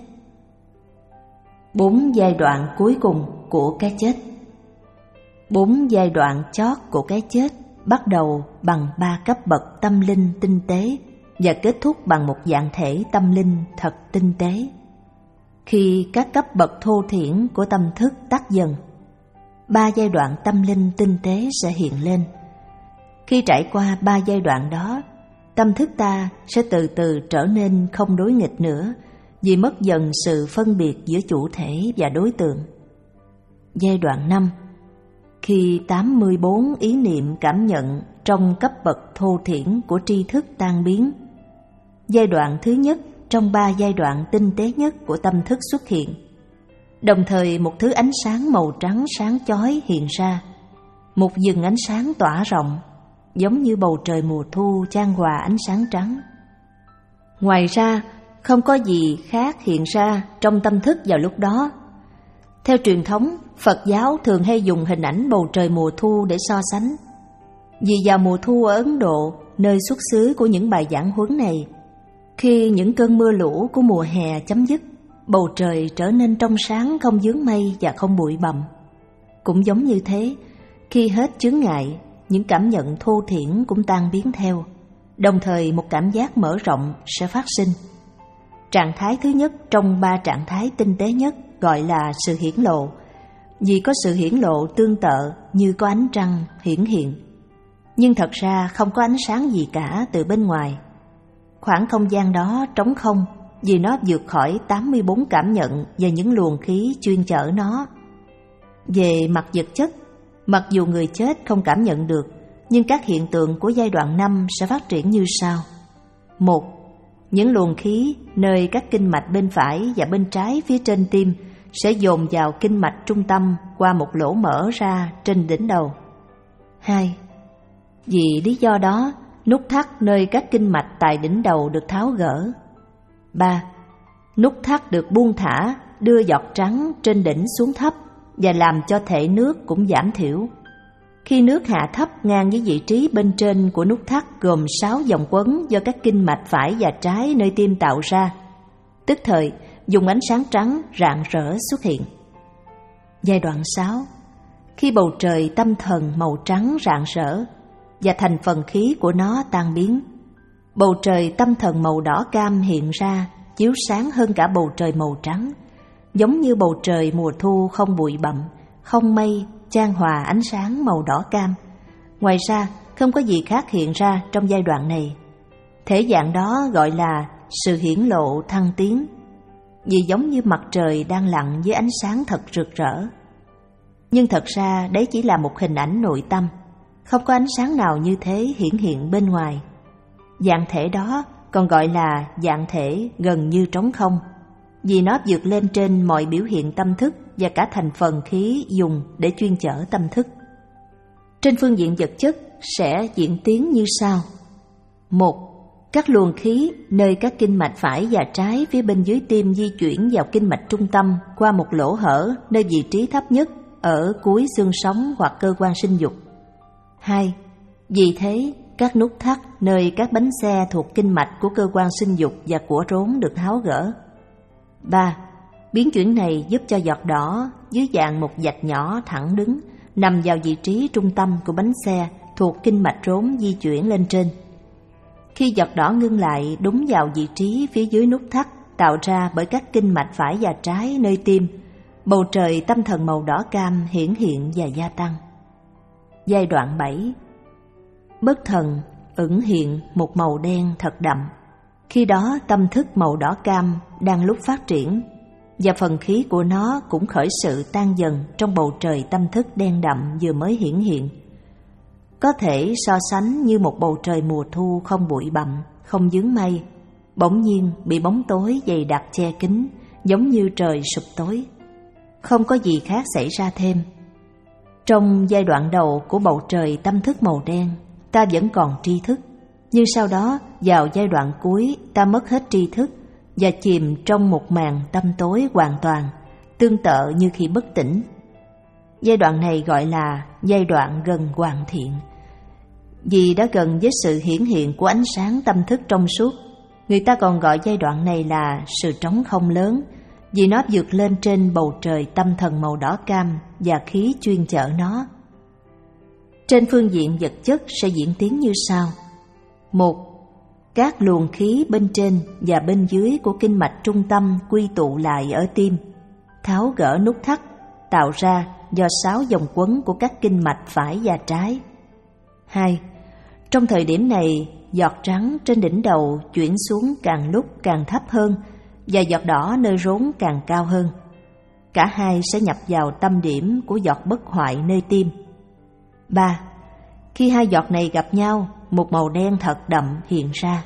Bốn giai đoạn cuối cùng của cái chết. Bốn giai đoạn chót của cái chết bắt đầu bằng ba cấp bậc tâm linh tinh tế và kết thúc bằng một dạng thể tâm linh thật tinh tế. Khi các cấp bậc thô thiển của tâm thức tắt dần, ba giai đoạn tâm linh tinh tế sẽ hiện lên. Khi trải qua ba giai đoạn đó, tâm thức ta sẽ từ từ trở nên không đối nghịch nữa, vì mất dần sự phân biệt giữa chủ thể và đối tượng. Giai đoạn năm, khi tám mươi bốn ý niệm cảm nhận trong cấp bậc thô thiển của tri thức tan biến. Giai đoạn thứ nhất trong ba giai đoạn tinh tế nhất của tâm thức xuất hiện. Đồng thời một thứ ánh sáng màu trắng sáng chói hiện ra, một vầng ánh sáng tỏa rộng, giống như bầu trời mùa thu chan hòa ánh sáng trắng. Ngoài ra, không có gì khác hiện ra trong tâm thức vào lúc đó. Theo truyền thống, Phật giáo thường hay dùng hình ảnh bầu trời mùa thu để so sánh. Vì vào mùa thu ở Ấn Độ, nơi xuất xứ của những bài giảng huấn này, khi những cơn mưa lũ của mùa hè chấm dứt, bầu trời trở nên trong sáng, không vướng mây và không bụi bặm. Cũng giống như thế, khi hết chướng ngại, những cảm nhận thô thiển cũng tan biến theo, đồng thời một cảm giác mở rộng sẽ phát sinh. Trạng thái thứ nhất trong ba trạng thái tinh tế nhất gọi là sự hiển lộ, vì có sự hiển lộ tương tự như có ánh trăng hiển hiện. Nhưng thật ra không có ánh sáng gì cả từ bên ngoài. Khoảng không gian đó trống không vì nó vượt khỏi tám mươi bốn cảm nhận và những luồng khí chuyên chở nó. Về mặt vật chất, mặc dù người chết không cảm nhận được, nhưng các hiện tượng của giai đoạn năm sẽ phát triển như sau. Một, những luồng khí nơi các kinh mạch bên phải và bên trái phía trên tim sẽ dồn vào kinh mạch trung tâm qua một lỗ mở ra trên đỉnh đầu. Hai, vì lý do đó, nút thắt nơi các kinh mạch tại đỉnh đầu được tháo gỡ. Ba, nút thắt được buông thả, đưa giọt trắng trên đỉnh xuống thấp và làm cho thể nước cũng giảm thiểu. Khi nước hạ thấp ngang với vị trí bên trên của nút thắt gồm sáu vòng quấn do các kinh mạch phải và trái nơi tim tạo ra, tức thời dùng ánh sáng trắng rạng rỡ xuất hiện. Giai đoạn sáu, khi bầu trời tâm thần màu trắng rạng rỡ và thành phần khí của nó tan biến, bầu trời tâm thần màu đỏ cam hiện ra, chiếu sáng hơn cả bầu trời màu trắng, giống như bầu trời mùa thu không bụi bặm, không mây, chan hòa ánh sáng màu đỏ cam. Ngoài ra, không có gì khác hiện ra trong giai đoạn này. Thể dạng đó gọi là sự hiển lộ thăng tiến, vì giống như mặt trời đang lặn dưới ánh sáng thật rực rỡ. Nhưng thật ra đấy chỉ là một hình ảnh nội tâm, không có ánh sáng nào như thế hiển hiện bên ngoài. Dạng thể đó còn gọi là dạng thể gần như trống không, vì nó vượt lên trên mọi biểu hiện tâm thức và cả thành phần khí dùng để chuyên chở tâm thức. Trên phương diện vật chất sẽ diễn tiến như sau. Một, các luồng khí nơi các kinh mạch phải và trái phía bên dưới tim di chuyển vào kinh mạch trung tâm qua một lỗ hở nơi vị trí thấp nhất ở cuối xương sống hoặc cơ quan sinh dục. Hai, vì thế các nút thắt nơi các bánh xe thuộc kinh mạch của cơ quan sinh dục và của rốn được tháo gỡ. Ba, biến chuyển này giúp cho giọt đỏ dưới dạng một vạch nhỏ thẳng đứng nằm vào vị trí trung tâm của bánh xe thuộc kinh mạch rốn di chuyển lên trên. Khi giọt đỏ ngưng lại đúng vào vị trí phía dưới nút thắt tạo ra bởi các kinh mạch phải và trái nơi tim, bầu trời tâm thần màu đỏ cam hiển hiện và gia tăng. Giai đoạn bảy, bất thần ẩn hiện một màu đen thật đậm. Khi đó tâm thức màu đỏ cam đang lúc phát triển, và phần khí của nó cũng khởi sự tan dần trong bầu trời tâm thức đen đậm vừa mới hiển hiện. Có thể so sánh như một bầu trời mùa thu không bụi bặm, không vướng mây, bỗng nhiên bị bóng tối dày đặc che kín, giống như trời sụp tối. Không có gì khác xảy ra thêm. Trong giai đoạn đầu của bầu trời tâm thức màu đen, ta vẫn còn tri thức, nhưng sau đó vào giai đoạn cuối ta mất hết tri thức và chìm trong một màn tâm tối hoàn toàn, tương tự như khi bất tỉnh. Giai đoạn này gọi là giai đoạn gần hoàn thiện, vì đã gần với sự hiển hiện của ánh sáng tâm thức trong suốt. Người ta còn gọi giai đoạn này là sự trống không lớn, vì nó vượt lên trên bầu trời tâm thần màu đỏ cam và khí chuyên chở nó. Trên phương diện vật chất sẽ diễn tiến như sau. Một, các luồng khí bên trên và bên dưới của kinh mạch trung tâm quy tụ lại ở tim, tháo gỡ nút thắt tạo ra do sáu vòng quấn của các kinh mạch phải và trái. Hai, trong thời điểm này, giọt trắng trên đỉnh đầu chuyển xuống càng lúc càng thấp hơn và giọt đỏ nơi rốn càng cao hơn. Cả hai sẽ nhập vào tâm điểm của giọt bất hoại nơi tim. ba. Khi hai giọt này gặp nhau, một màu đen thật đậm hiện ra.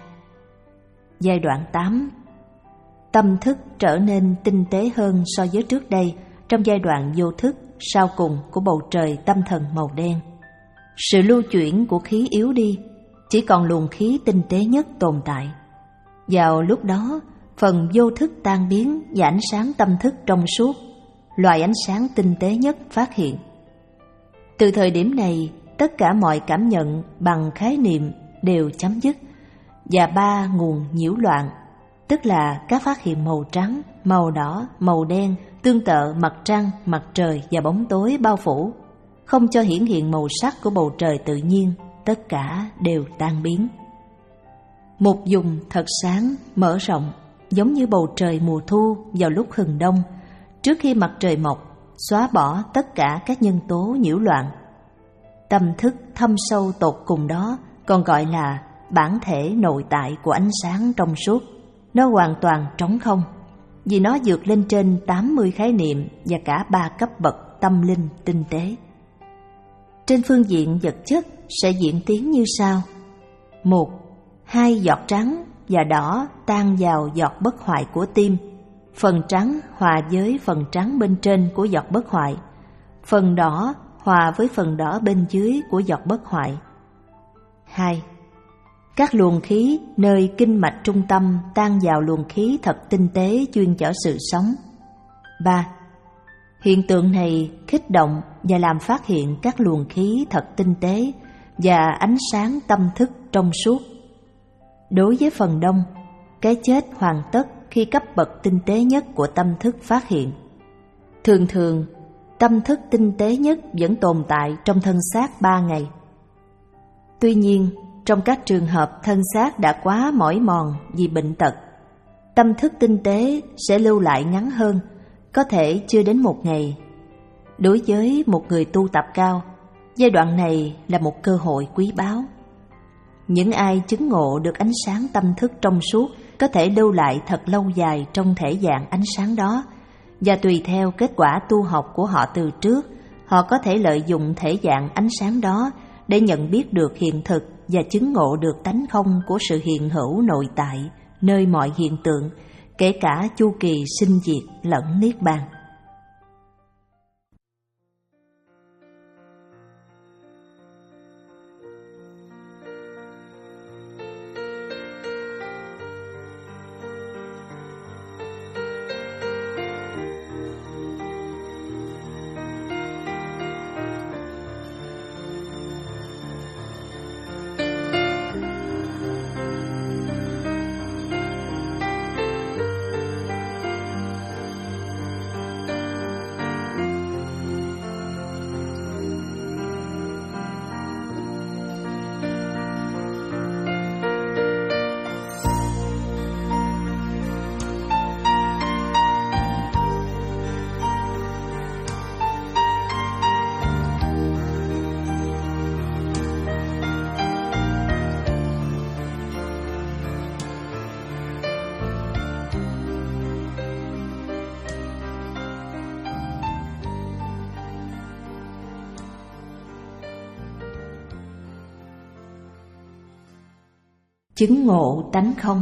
Giai đoạn tám. Tâm thức trở nên tinh tế hơn so với trước đây trong giai đoạn vô thức sau cùng của bầu trời tâm thần màu đen. Sự lưu chuyển của khí yếu đi, chỉ còn luồng khí tinh tế nhất tồn tại. Vào lúc đó, phần vô thức tan biến và ánh sáng tâm thức trong suốt, loại ánh sáng tinh tế nhất phát hiện. Từ thời điểm này, tất cả mọi cảm nhận bằng khái niệm đều chấm dứt, và ba nguồn nhiễu loạn, tức là các phát hiện màu trắng, màu đỏ, màu đen, tương tự mặt trăng, mặt trời và bóng tối bao phủ, không cho hiển hiện màu sắc của bầu trời tự nhiên, tất cả đều tan biến. Một vùng thật sáng, mở rộng, giống như bầu trời mùa thu vào lúc hừng đông, trước khi mặt trời mọc, xóa bỏ tất cả các nhân tố nhiễu loạn. Tâm thức thâm sâu tột cùng đó còn gọi là bản thể nội tại của ánh sáng trong suốt. Nó hoàn toàn trống không, vì nó vượt lên trên tám mươi khái niệm và cả ba cấp bậc tâm linh tinh tế. Trên phương diện vật chất sẽ diễn tiến như sau. Một, hai giọt trắng và đỏ tan vào giọt bất hoại của tim. Phần trắng hòa với phần trắng bên trên của giọt bất hoại. Phần đỏ hòa với phần đỏ bên dưới của giọt bất hoại. Hai, các luồng khí nơi kinh mạch trung tâm tan vào luồng khí thật tinh tế chuyên chở sự sống. Ba, hiện tượng này kích động và làm phát hiện các luồng khí thật tinh tế và ánh sáng tâm thức trong suốt. Đối với phần đông, cái chết hoàn tất khi cấp bậc tinh tế nhất của tâm thức phát hiện. Thường thường, tâm thức tinh tế nhất vẫn tồn tại trong thân xác ba ngày. Tuy nhiên, trong các trường hợp thân xác đã quá mỏi mòn vì bệnh tật, tâm thức tinh tế sẽ lưu lại ngắn hơn, có thể chưa đến một ngày. Đối với một người tu tập cao, giai đoạn này là một cơ hội quý báu. Những ai chứng ngộ được ánh sáng tâm thức trong suốt có thể lưu lại thật lâu dài trong thể dạng ánh sáng đó, và tùy theo kết quả tu học của họ từ trước, họ có thể lợi dụng thể dạng ánh sáng đó để nhận biết được hiện thực và chứng ngộ được tánh không của sự hiện hữu nội tại nơi mọi hiện tượng, kể cả chu kỳ sinh diệt lẫn niết bàn. Chứng ngộ tánh không.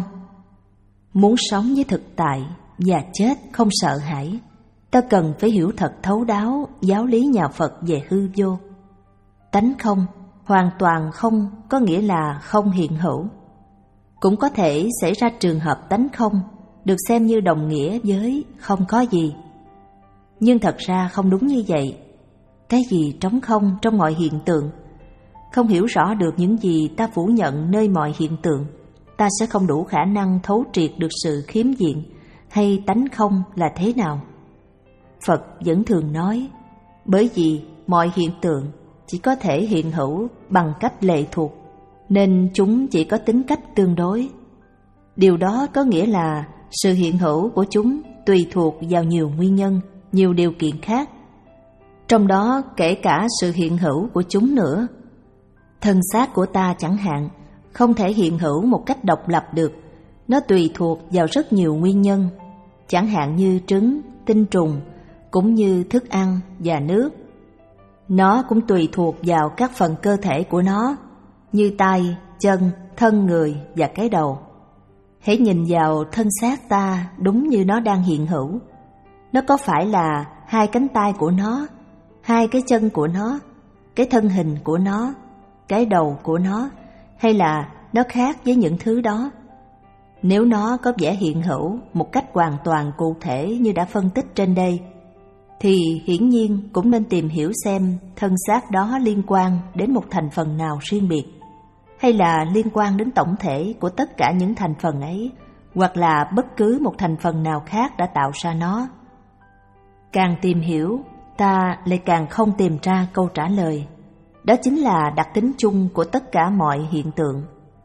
Muốn sống với thực tại và chết không sợ hãi, ta cần phải hiểu thật thấu đáo giáo lý nhà Phật về hư vô. Tánh không, hoàn toàn không có nghĩa là không hiện hữu. Cũng có thể xảy ra trường hợp tánh không được xem như đồng nghĩa với không có gì. Nhưng thật ra không đúng như vậy. Cái gì trống không trong mọi hiện tượng? Không hiểu rõ được những gì ta phủ nhận nơi mọi hiện tượng, ta sẽ không đủ khả năng thấu triệt được sự khiếm diện hay tánh không là thế nào. Phật vẫn thường nói, bởi vì mọi hiện tượng chỉ có thể hiện hữu bằng cách lệ thuộc, nên chúng chỉ có tính cách tương đối. Điều đó có nghĩa là sự hiện hữu của chúng tùy thuộc vào nhiều nguyên nhân, nhiều điều kiện khác, trong đó kể cả sự hiện hữu của chúng nữa. Thân xác của ta chẳng hạn, không thể hiện hữu một cách độc lập được. Nó tùy thuộc vào rất nhiều nguyên nhân, chẳng hạn như trứng, tinh trùng, cũng như thức ăn và nước. Nó cũng tùy thuộc vào các phần cơ thể của nó, như tay, chân, thân người và cái đầu. Hãy nhìn vào thân xác ta đúng như nó đang hiện hữu. Nó có phải là hai cánh tay của nó, hai cái chân của nó, cái thân hình của nó, cái đầu của nó, hay là nó khác với những thứ đó? Nếu nó có vẻ hiện hữu một cách hoàn toàn cụ thể như đã phân tích trên đây, thì hiển nhiên cũng nên tìm hiểu xem thân xác đó liên quan đến một thành phần nào riêng biệt, hay là liên quan đến tổng thể của tất cả những thành phần ấy, hoặc là bất cứ một thành phần nào khác đã tạo ra nó. Càng tìm hiểu, ta lại càng không tìm ra câu trả lời. Đó chính là đặc tính chung của tất cả mọi hiện tượng.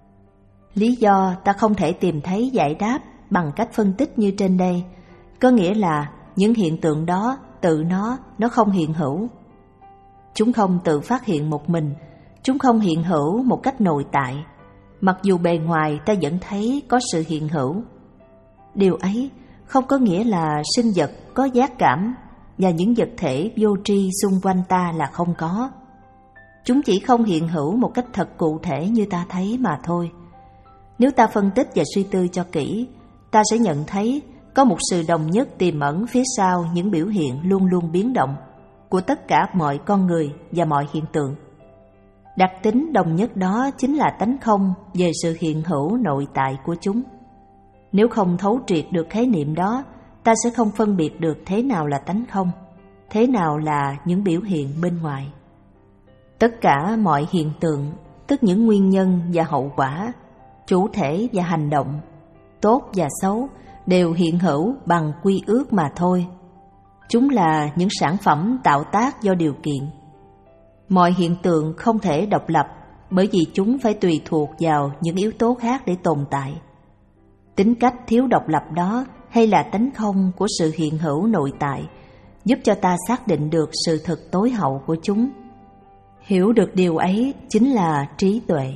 Lý do ta không thể tìm thấy giải đáp bằng cách phân tích như trên đây, có nghĩa là những hiện tượng đó tự nó, nó không hiện hữu. Chúng không tự phát hiện một mình, chúng không hiện hữu một cách nội tại, mặc dù bề ngoài ta vẫn thấy có sự hiện hữu. Điều ấy không có nghĩa là sinh vật có giác cảm và những vật thể vô tri xung quanh ta là không có. Chúng chỉ không hiện hữu một cách thật cụ thể như ta thấy mà thôi. Nếu ta phân tích và suy tư cho kỹ, ta sẽ nhận thấy có một sự đồng nhất tiềm ẩn phía sau những biểu hiện luôn luôn biến động của tất cả mọi con người và mọi hiện tượng. Đặc tính đồng nhất đó chính là tánh không về sự hiện hữu nội tại của chúng. Nếu không thấu triệt được khái niệm đó, ta sẽ không phân biệt được thế nào là tánh không, thế nào là những biểu hiện bên ngoài. Tất cả mọi hiện tượng, tức những nguyên nhân và hậu quả, chủ thể và hành động, tốt và xấu, đều hiện hữu bằng quy ước mà thôi. Chúng là những sản phẩm tạo tác do điều kiện. Mọi hiện tượng không thể độc lập, bởi vì chúng phải tùy thuộc vào những yếu tố khác để tồn tại. Tính cách thiếu độc lập đó, hay là tánh không của sự hiện hữu nội tại, giúp cho ta xác định được sự thật tối hậu của chúng. Hiểu được điều ấy chính là trí tuệ.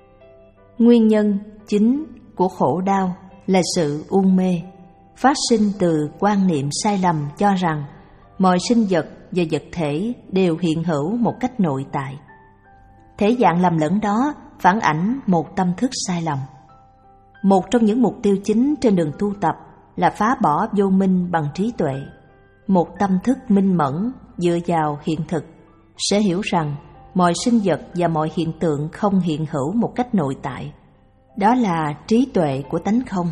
Nguyên nhân chính của khổ đau là sự u mê, phát sinh từ quan niệm sai lầm cho rằng mọi sinh vật và vật thể đều hiện hữu một cách nội tại. Thể dạng lầm lẫn đó phản ảnh một tâm thức sai lầm. Một trong những mục tiêu chính trên đường tu tập là phá bỏ vô minh bằng trí tuệ. Một tâm thức minh mẫn dựa vào hiện thực sẽ hiểu rằng mọi sinh vật và mọi hiện tượng không hiện hữu một cách nội tại. Đó là trí tuệ của tánh không.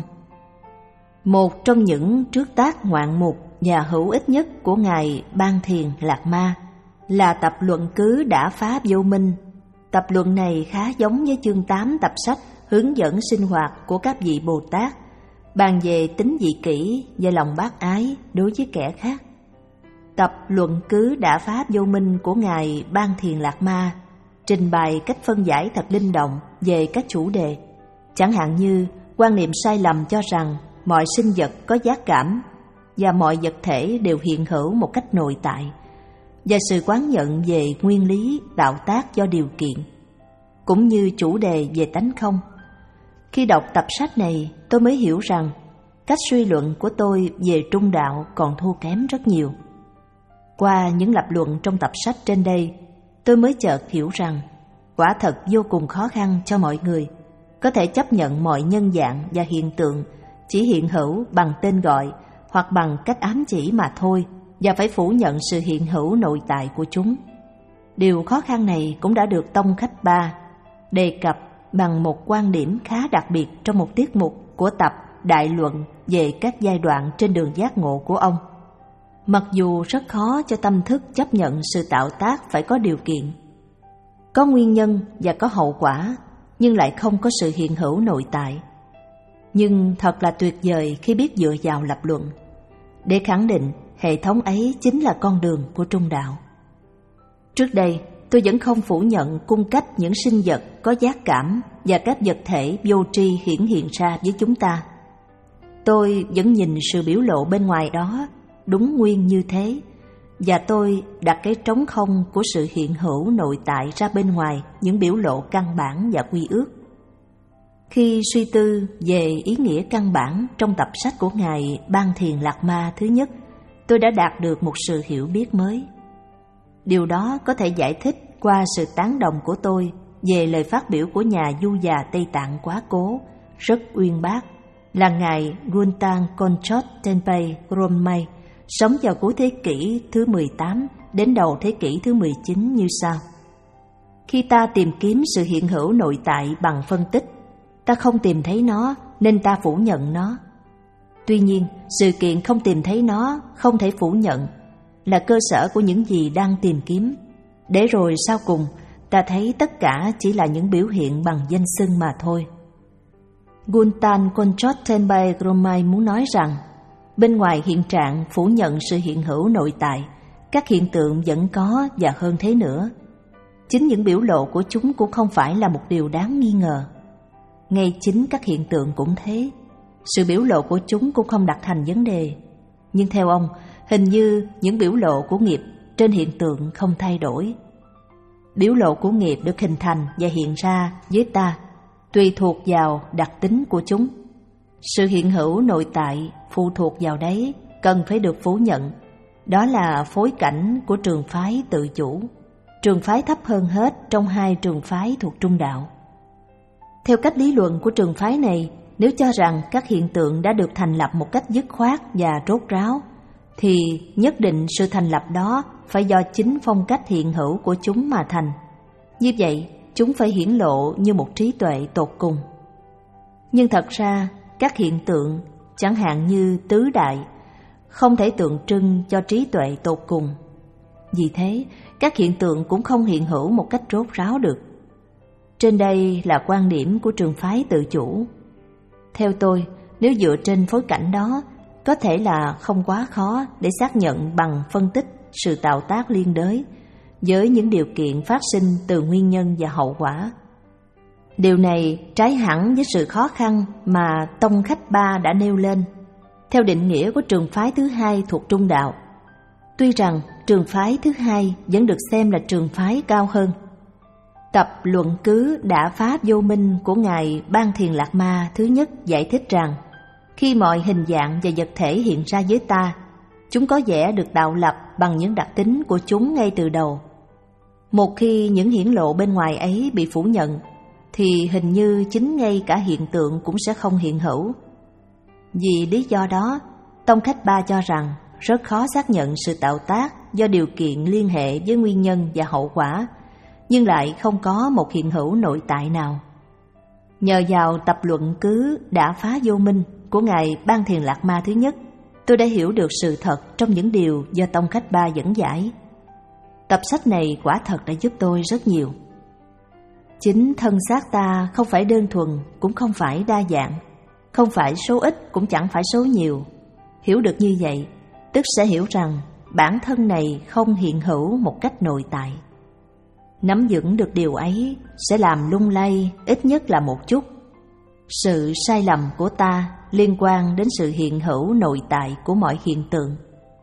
Một trong những trước tác ngoạn mục và hữu ích nhất của Ngài Ban Thiền Lạc Ma là tập luận cứ đã phá vô minh. Tập luận này khá giống với chương tám tập sách hướng dẫn sinh hoạt của các vị Bồ Tát, bàn về tính vị kỷ và lòng bác ái đối với kẻ khác. Tập luận cứ đã phá vô minh của Ngài Ban Thiền Lạc Ma trình bày cách phân giải thật linh động về các chủ đề, chẳng hạn như quan niệm sai lầm cho rằng mọi sinh vật có giác cảm và mọi vật thể đều hiện hữu một cách nội tại, và sự quán nhận về nguyên lý tạo tác do điều kiện, cũng như chủ đề về tánh không. Khi đọc tập sách này, tôi mới hiểu rằng cách suy luận của tôi về trung đạo còn thua kém rất nhiều. Qua những lập luận trong tập sách trên đây, tôi mới chợt hiểu rằng quả thật vô cùng khó khăn cho mọi người có thể chấp nhận mọi nhân dạng và hiện tượng chỉ hiện hữu bằng tên gọi hoặc bằng cách ám chỉ mà thôi, và phải phủ nhận sự hiện hữu nội tại của chúng. Điều khó khăn này cũng đã được Tông Khách Ba đề cập bằng một quan điểm khá đặc biệt trong một tiết mục của tập Đại luận về các giai đoạn trên đường giác ngộ của ông. Mặc dù rất khó cho tâm thức chấp nhận sự tạo tác phải có điều kiện, có nguyên nhân và có hậu quả, nhưng lại không có sự hiện hữu nội tại. Nhưng thật là tuyệt vời khi biết dựa vào lập luận để khẳng định hệ thống ấy chính là con đường của trung đạo. Trước đây, tôi vẫn không phủ nhận cung cách những sinh vật có giác cảm và các vật thể vô tri hiển hiện ra với chúng ta. Tôi vẫn nhìn sự biểu lộ bên ngoài đó đúng nguyên như thế, và tôi đặt cái trống không của sự hiện hữu nội tại ra bên ngoài những biểu lộ căn bản và quy ước. Khi suy tư về ý nghĩa căn bản trong tập sách của Ngài Ban Thiền Lạc Ma thứ nhất, tôi đã đạt được một sự hiểu biết mới. Điều đó có thể giải thích qua sự tán đồng của tôi về lời phát biểu của nhà du già Tây Tạng quá cố, rất uyên bác, là Ngài Guntan Konchot Tenpai Romay, sống vào cuối thế kỷ thứ mười tám đến đầu thế kỷ thứ mười chín như sau. Khi ta tìm kiếm sự hiện hữu nội tại bằng phân tích, ta không tìm thấy nó nên ta phủ nhận nó. Tuy nhiên, sự kiện không tìm thấy nó không thể phủ nhận, là cơ sở của những gì đang tìm kiếm. Để rồi sau cùng, ta thấy tất cả chỉ là những biểu hiện bằng danh xưng mà thôi. Guntan Konchot Tenpai Romay muốn nói rằng, bên ngoài hiện trạng phủ nhận sự hiện hữu nội tại, các hiện tượng vẫn có và hơn thế nữa. Chính những biểu lộ của chúng cũng không phải là một điều đáng nghi ngờ. Ngay chính các hiện tượng cũng thế. Sự biểu lộ của chúng cũng không đặt thành vấn đề. Nhưng theo ông, hình như những biểu lộ của nghiệp trên hiện tượng không thay đổi. Biểu lộ của nghiệp được hình thành và hiện ra với ta, tùy thuộc vào đặc tính của chúng. Sự hiện hữu nội tại phụ thuộc vào đấy, cần phải được phủ nhận. Đó là phối cảnh của trường phái tự chủ, trường phái thấp hơn hết trong hai trường phái thuộc trung đạo. Theo cách lý luận của trường phái này, nếu cho rằng các hiện tượng đã được thành lập một cách dứt khoát và rốt ráo, thì nhất định sự thành lập đó phải do chính phong cách hiện hữu của chúng mà thành. Như vậy, chúng phải hiển lộ như một trí tuệ tột cùng. Nhưng thật ra, các hiện tượng, chẳng hạn như tứ đại, không thể tượng trưng cho trí tuệ tột cùng. Vì thế, các hiện tượng cũng không hiện hữu một cách rốt ráo được. Trên đây là quan điểm của trường phái tự chủ. Theo tôi, nếu dựa trên phối cảnh đó, có thể là không quá khó để xác nhận bằng phân tích sự tạo tác liên đới với những điều kiện phát sinh từ nguyên nhân và hậu quả. Điều này trái hẳn với sự khó khăn mà Tông Khách Ba đã nêu lên, theo định nghĩa của trường phái thứ hai thuộc trung đạo. Tuy rằng trường phái thứ hai vẫn được xem là trường phái cao hơn. Tập luận cứ Đả Phá Vô Minh của Ngài Ban Thiền Lạc Ma thứ nhất giải thích rằng, khi mọi hình dạng và vật thể hiện ra với ta, chúng có vẻ được tạo lập bằng những đặc tính của chúng ngay từ đầu. Một khi những hiển lộ bên ngoài ấy bị phủ nhận, thì hình như chính ngay cả hiện tượng cũng sẽ không hiện hữu. Vì lý do đó, Tông Khách Ba cho rằng rất khó xác nhận sự tạo tác do điều kiện liên hệ với nguyên nhân và hậu quả, nhưng lại không có một hiện hữu nội tại nào. Nhờ vào tập luận cứ Đả Phá Vô Minh của Ngài Ban Thiền Lạc Ma thứ nhất, tôi đã hiểu được sự thật trong những điều do Tông Khách Ba dẫn giải. Tập sách này quả thật đã giúp tôi rất nhiều. Chính thân xác ta không phải đơn thuần, cũng không phải đa dạng, không phải số ít cũng chẳng phải số nhiều. Hiểu được như vậy, tức sẽ hiểu rằng bản thân này không hiện hữu một cách nội tại. Nắm vững được điều ấy sẽ làm lung lay ít nhất là một chút sự sai lầm của ta liên quan đến sự hiện hữu nội tại của mọi hiện tượng.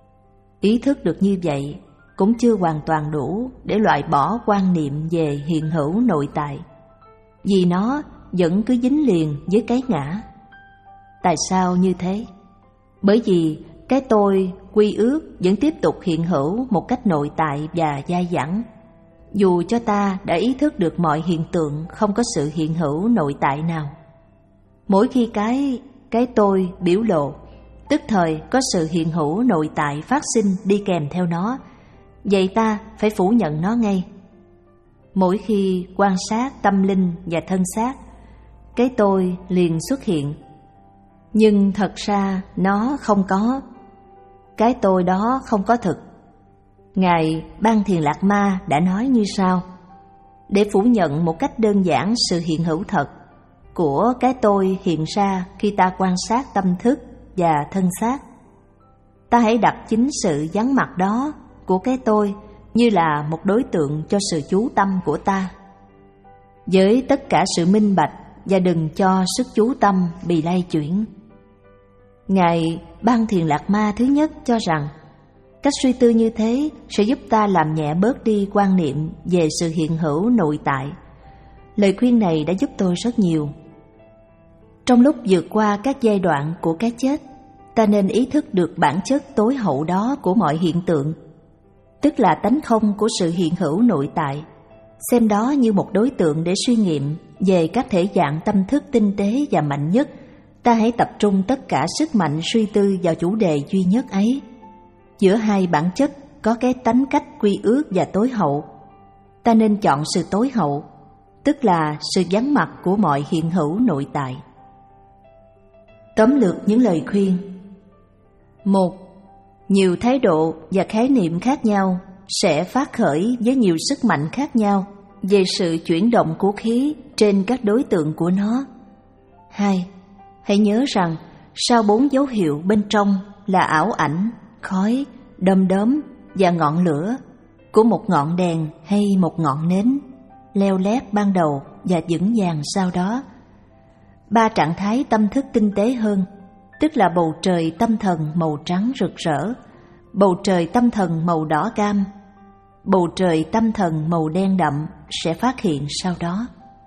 Ý thức được như vậy cũng chưa hoàn toàn đủ để loại bỏ quan niệm về hiện hữu nội tại, vì nó vẫn cứ dính liền với cái ngã. Tại sao như thế? Bởi vì cái tôi quy ước vẫn tiếp tục hiện hữu một cách nội tại và dai dẳng, dù cho ta đã ý thức được mọi hiện tượng không có sự hiện hữu nội tại nào. Mỗi khi cái cái tôi biểu lộ, tức thời có sự hiện hữu nội tại phát sinh đi kèm theo nó, vậy ta phải phủ nhận nó ngay. Mỗi khi quan sát tâm linh và thân xác, cái tôi liền xuất hiện, nhưng thật ra nó không có. Cái tôi đó không có thực. Ngài Ban Thiền Lạc Ma đã nói như sau: để phủ nhận một cách đơn giản sự hiện hữu thật của cái tôi hiện ra khi ta quan sát tâm thức và thân xác, ta hãy đặt chính sự vắng mặt đó của cái tôi như là một đối tượng cho sự chú tâm của ta, với tất cả sự minh bạch, và đừng cho sức chú tâm bị lay chuyển. Ngài Ban Thiền Lạc Ma thứ nhất cho rằng cách suy tư như thế sẽ giúp ta làm nhẹ bớt đi quan niệm về sự hiện hữu nội tại. Lời khuyên này đã giúp tôi rất nhiều. Trong lúc vượt qua các giai đoạn của cái chết, ta nên ý thức được bản chất tối hậu đó của mọi hiện tượng, tức là tánh không của sự hiện hữu nội tại, xem đó như một đối tượng để suy nghiệm về các thể dạng tâm thức tinh tế và mạnh nhất. Ta hãy tập trung tất cả sức mạnh suy tư vào chủ đề duy nhất ấy. Giữa hai bản chất có cái tánh cách quy ước và tối hậu. Ta nên chọn sự tối hậu, tức là sự vắng mặt của mọi hiện hữu nội tại. Tóm lược những lời khuyên. Một. Nhiều thái độ và khái niệm khác nhau sẽ phát khởi với nhiều sức mạnh khác nhau về sự chuyển động của khí trên các đối tượng của nó. Hai. Hãy nhớ rằng sau bốn dấu hiệu bên trong là ảo ảnh, khói, đom đóm và ngọn lửa của một ngọn đèn hay một ngọn nến, leo lét ban đầu và vững vàng sau đó. Ba trạng thái tâm thức tinh tế hơn, tức là bầu trời tâm thần màu trắng rực rỡ, bầu trời tâm thần màu đỏ cam, bầu trời tâm thần màu đen đậm sẽ phát hiện sau đó.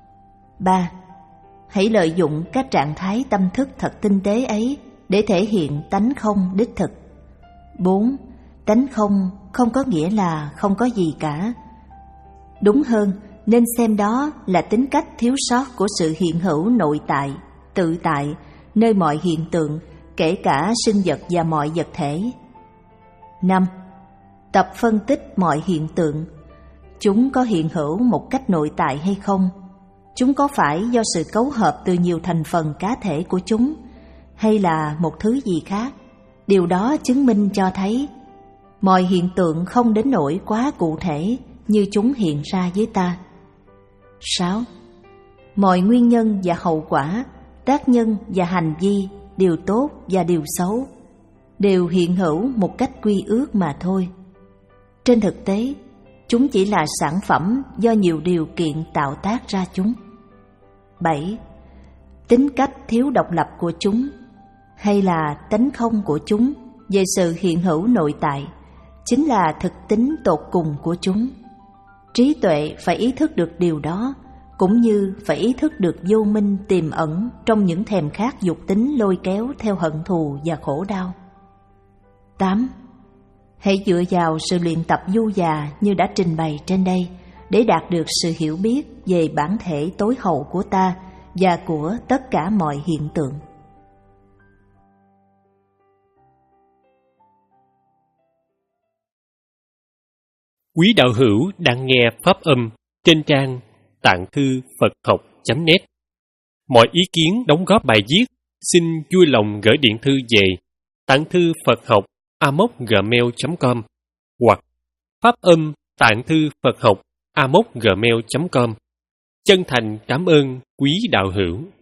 Ba. Hãy lợi dụng các trạng thái tâm thức thật tinh tế ấy để thể hiện tánh không đích thực. Bốn. Tánh không không có nghĩa là không có gì cả. Đúng hơn, nên xem đó là tính cách thiếu sót của sự hiện hữu nội tại, tự tại, nơi mọi hiện tượng, kể cả sinh vật và mọi vật thể. Năm. Tập phân tích mọi hiện tượng. Chúng có hiện hữu một cách nội tại hay không? Chúng có phải do sự cấu hợp từ nhiều thành phần cá thể của chúng, hay là một thứ gì khác? Điều đó chứng minh cho thấy mọi hiện tượng không đến nỗi quá cụ thể như chúng hiện ra với ta. Sáu. Mọi nguyên nhân và hậu quả, tác nhân và hành vi, điều tốt và điều xấu, đều hiện hữu một cách quy ước mà thôi. Trên thực tế, chúng chỉ là sản phẩm do nhiều điều kiện tạo tác ra chúng. Bảy. Tính cách thiếu độc lập của chúng, hay là tánh không của chúng về sự hiện hữu nội tại, chính là thực tính tột cùng của chúng. Trí tuệ phải ý thức được điều đó, cũng như phải ý thức được vô minh tiềm ẩn trong những thèm khát dục tính lôi kéo theo hận thù và khổ đau. Tám. Hãy dựa vào sự luyện tập du già như đã trình bày trên đây để đạt được sự hiểu biết về bản thể tối hậu của ta và của tất cả mọi hiện tượng. Quý đạo hữu đang nghe pháp âm trên trang tạng thư Phật học chấm net. Mọi ý kiến đóng góp bài viết xin vui lòng gửi điện thư về tạng thư Phật học a m o c gmail chấm com hoặc pháp âm tạng thư Phật học a m o c gmail chấm com. Chân thành cảm ơn quý đạo hữu.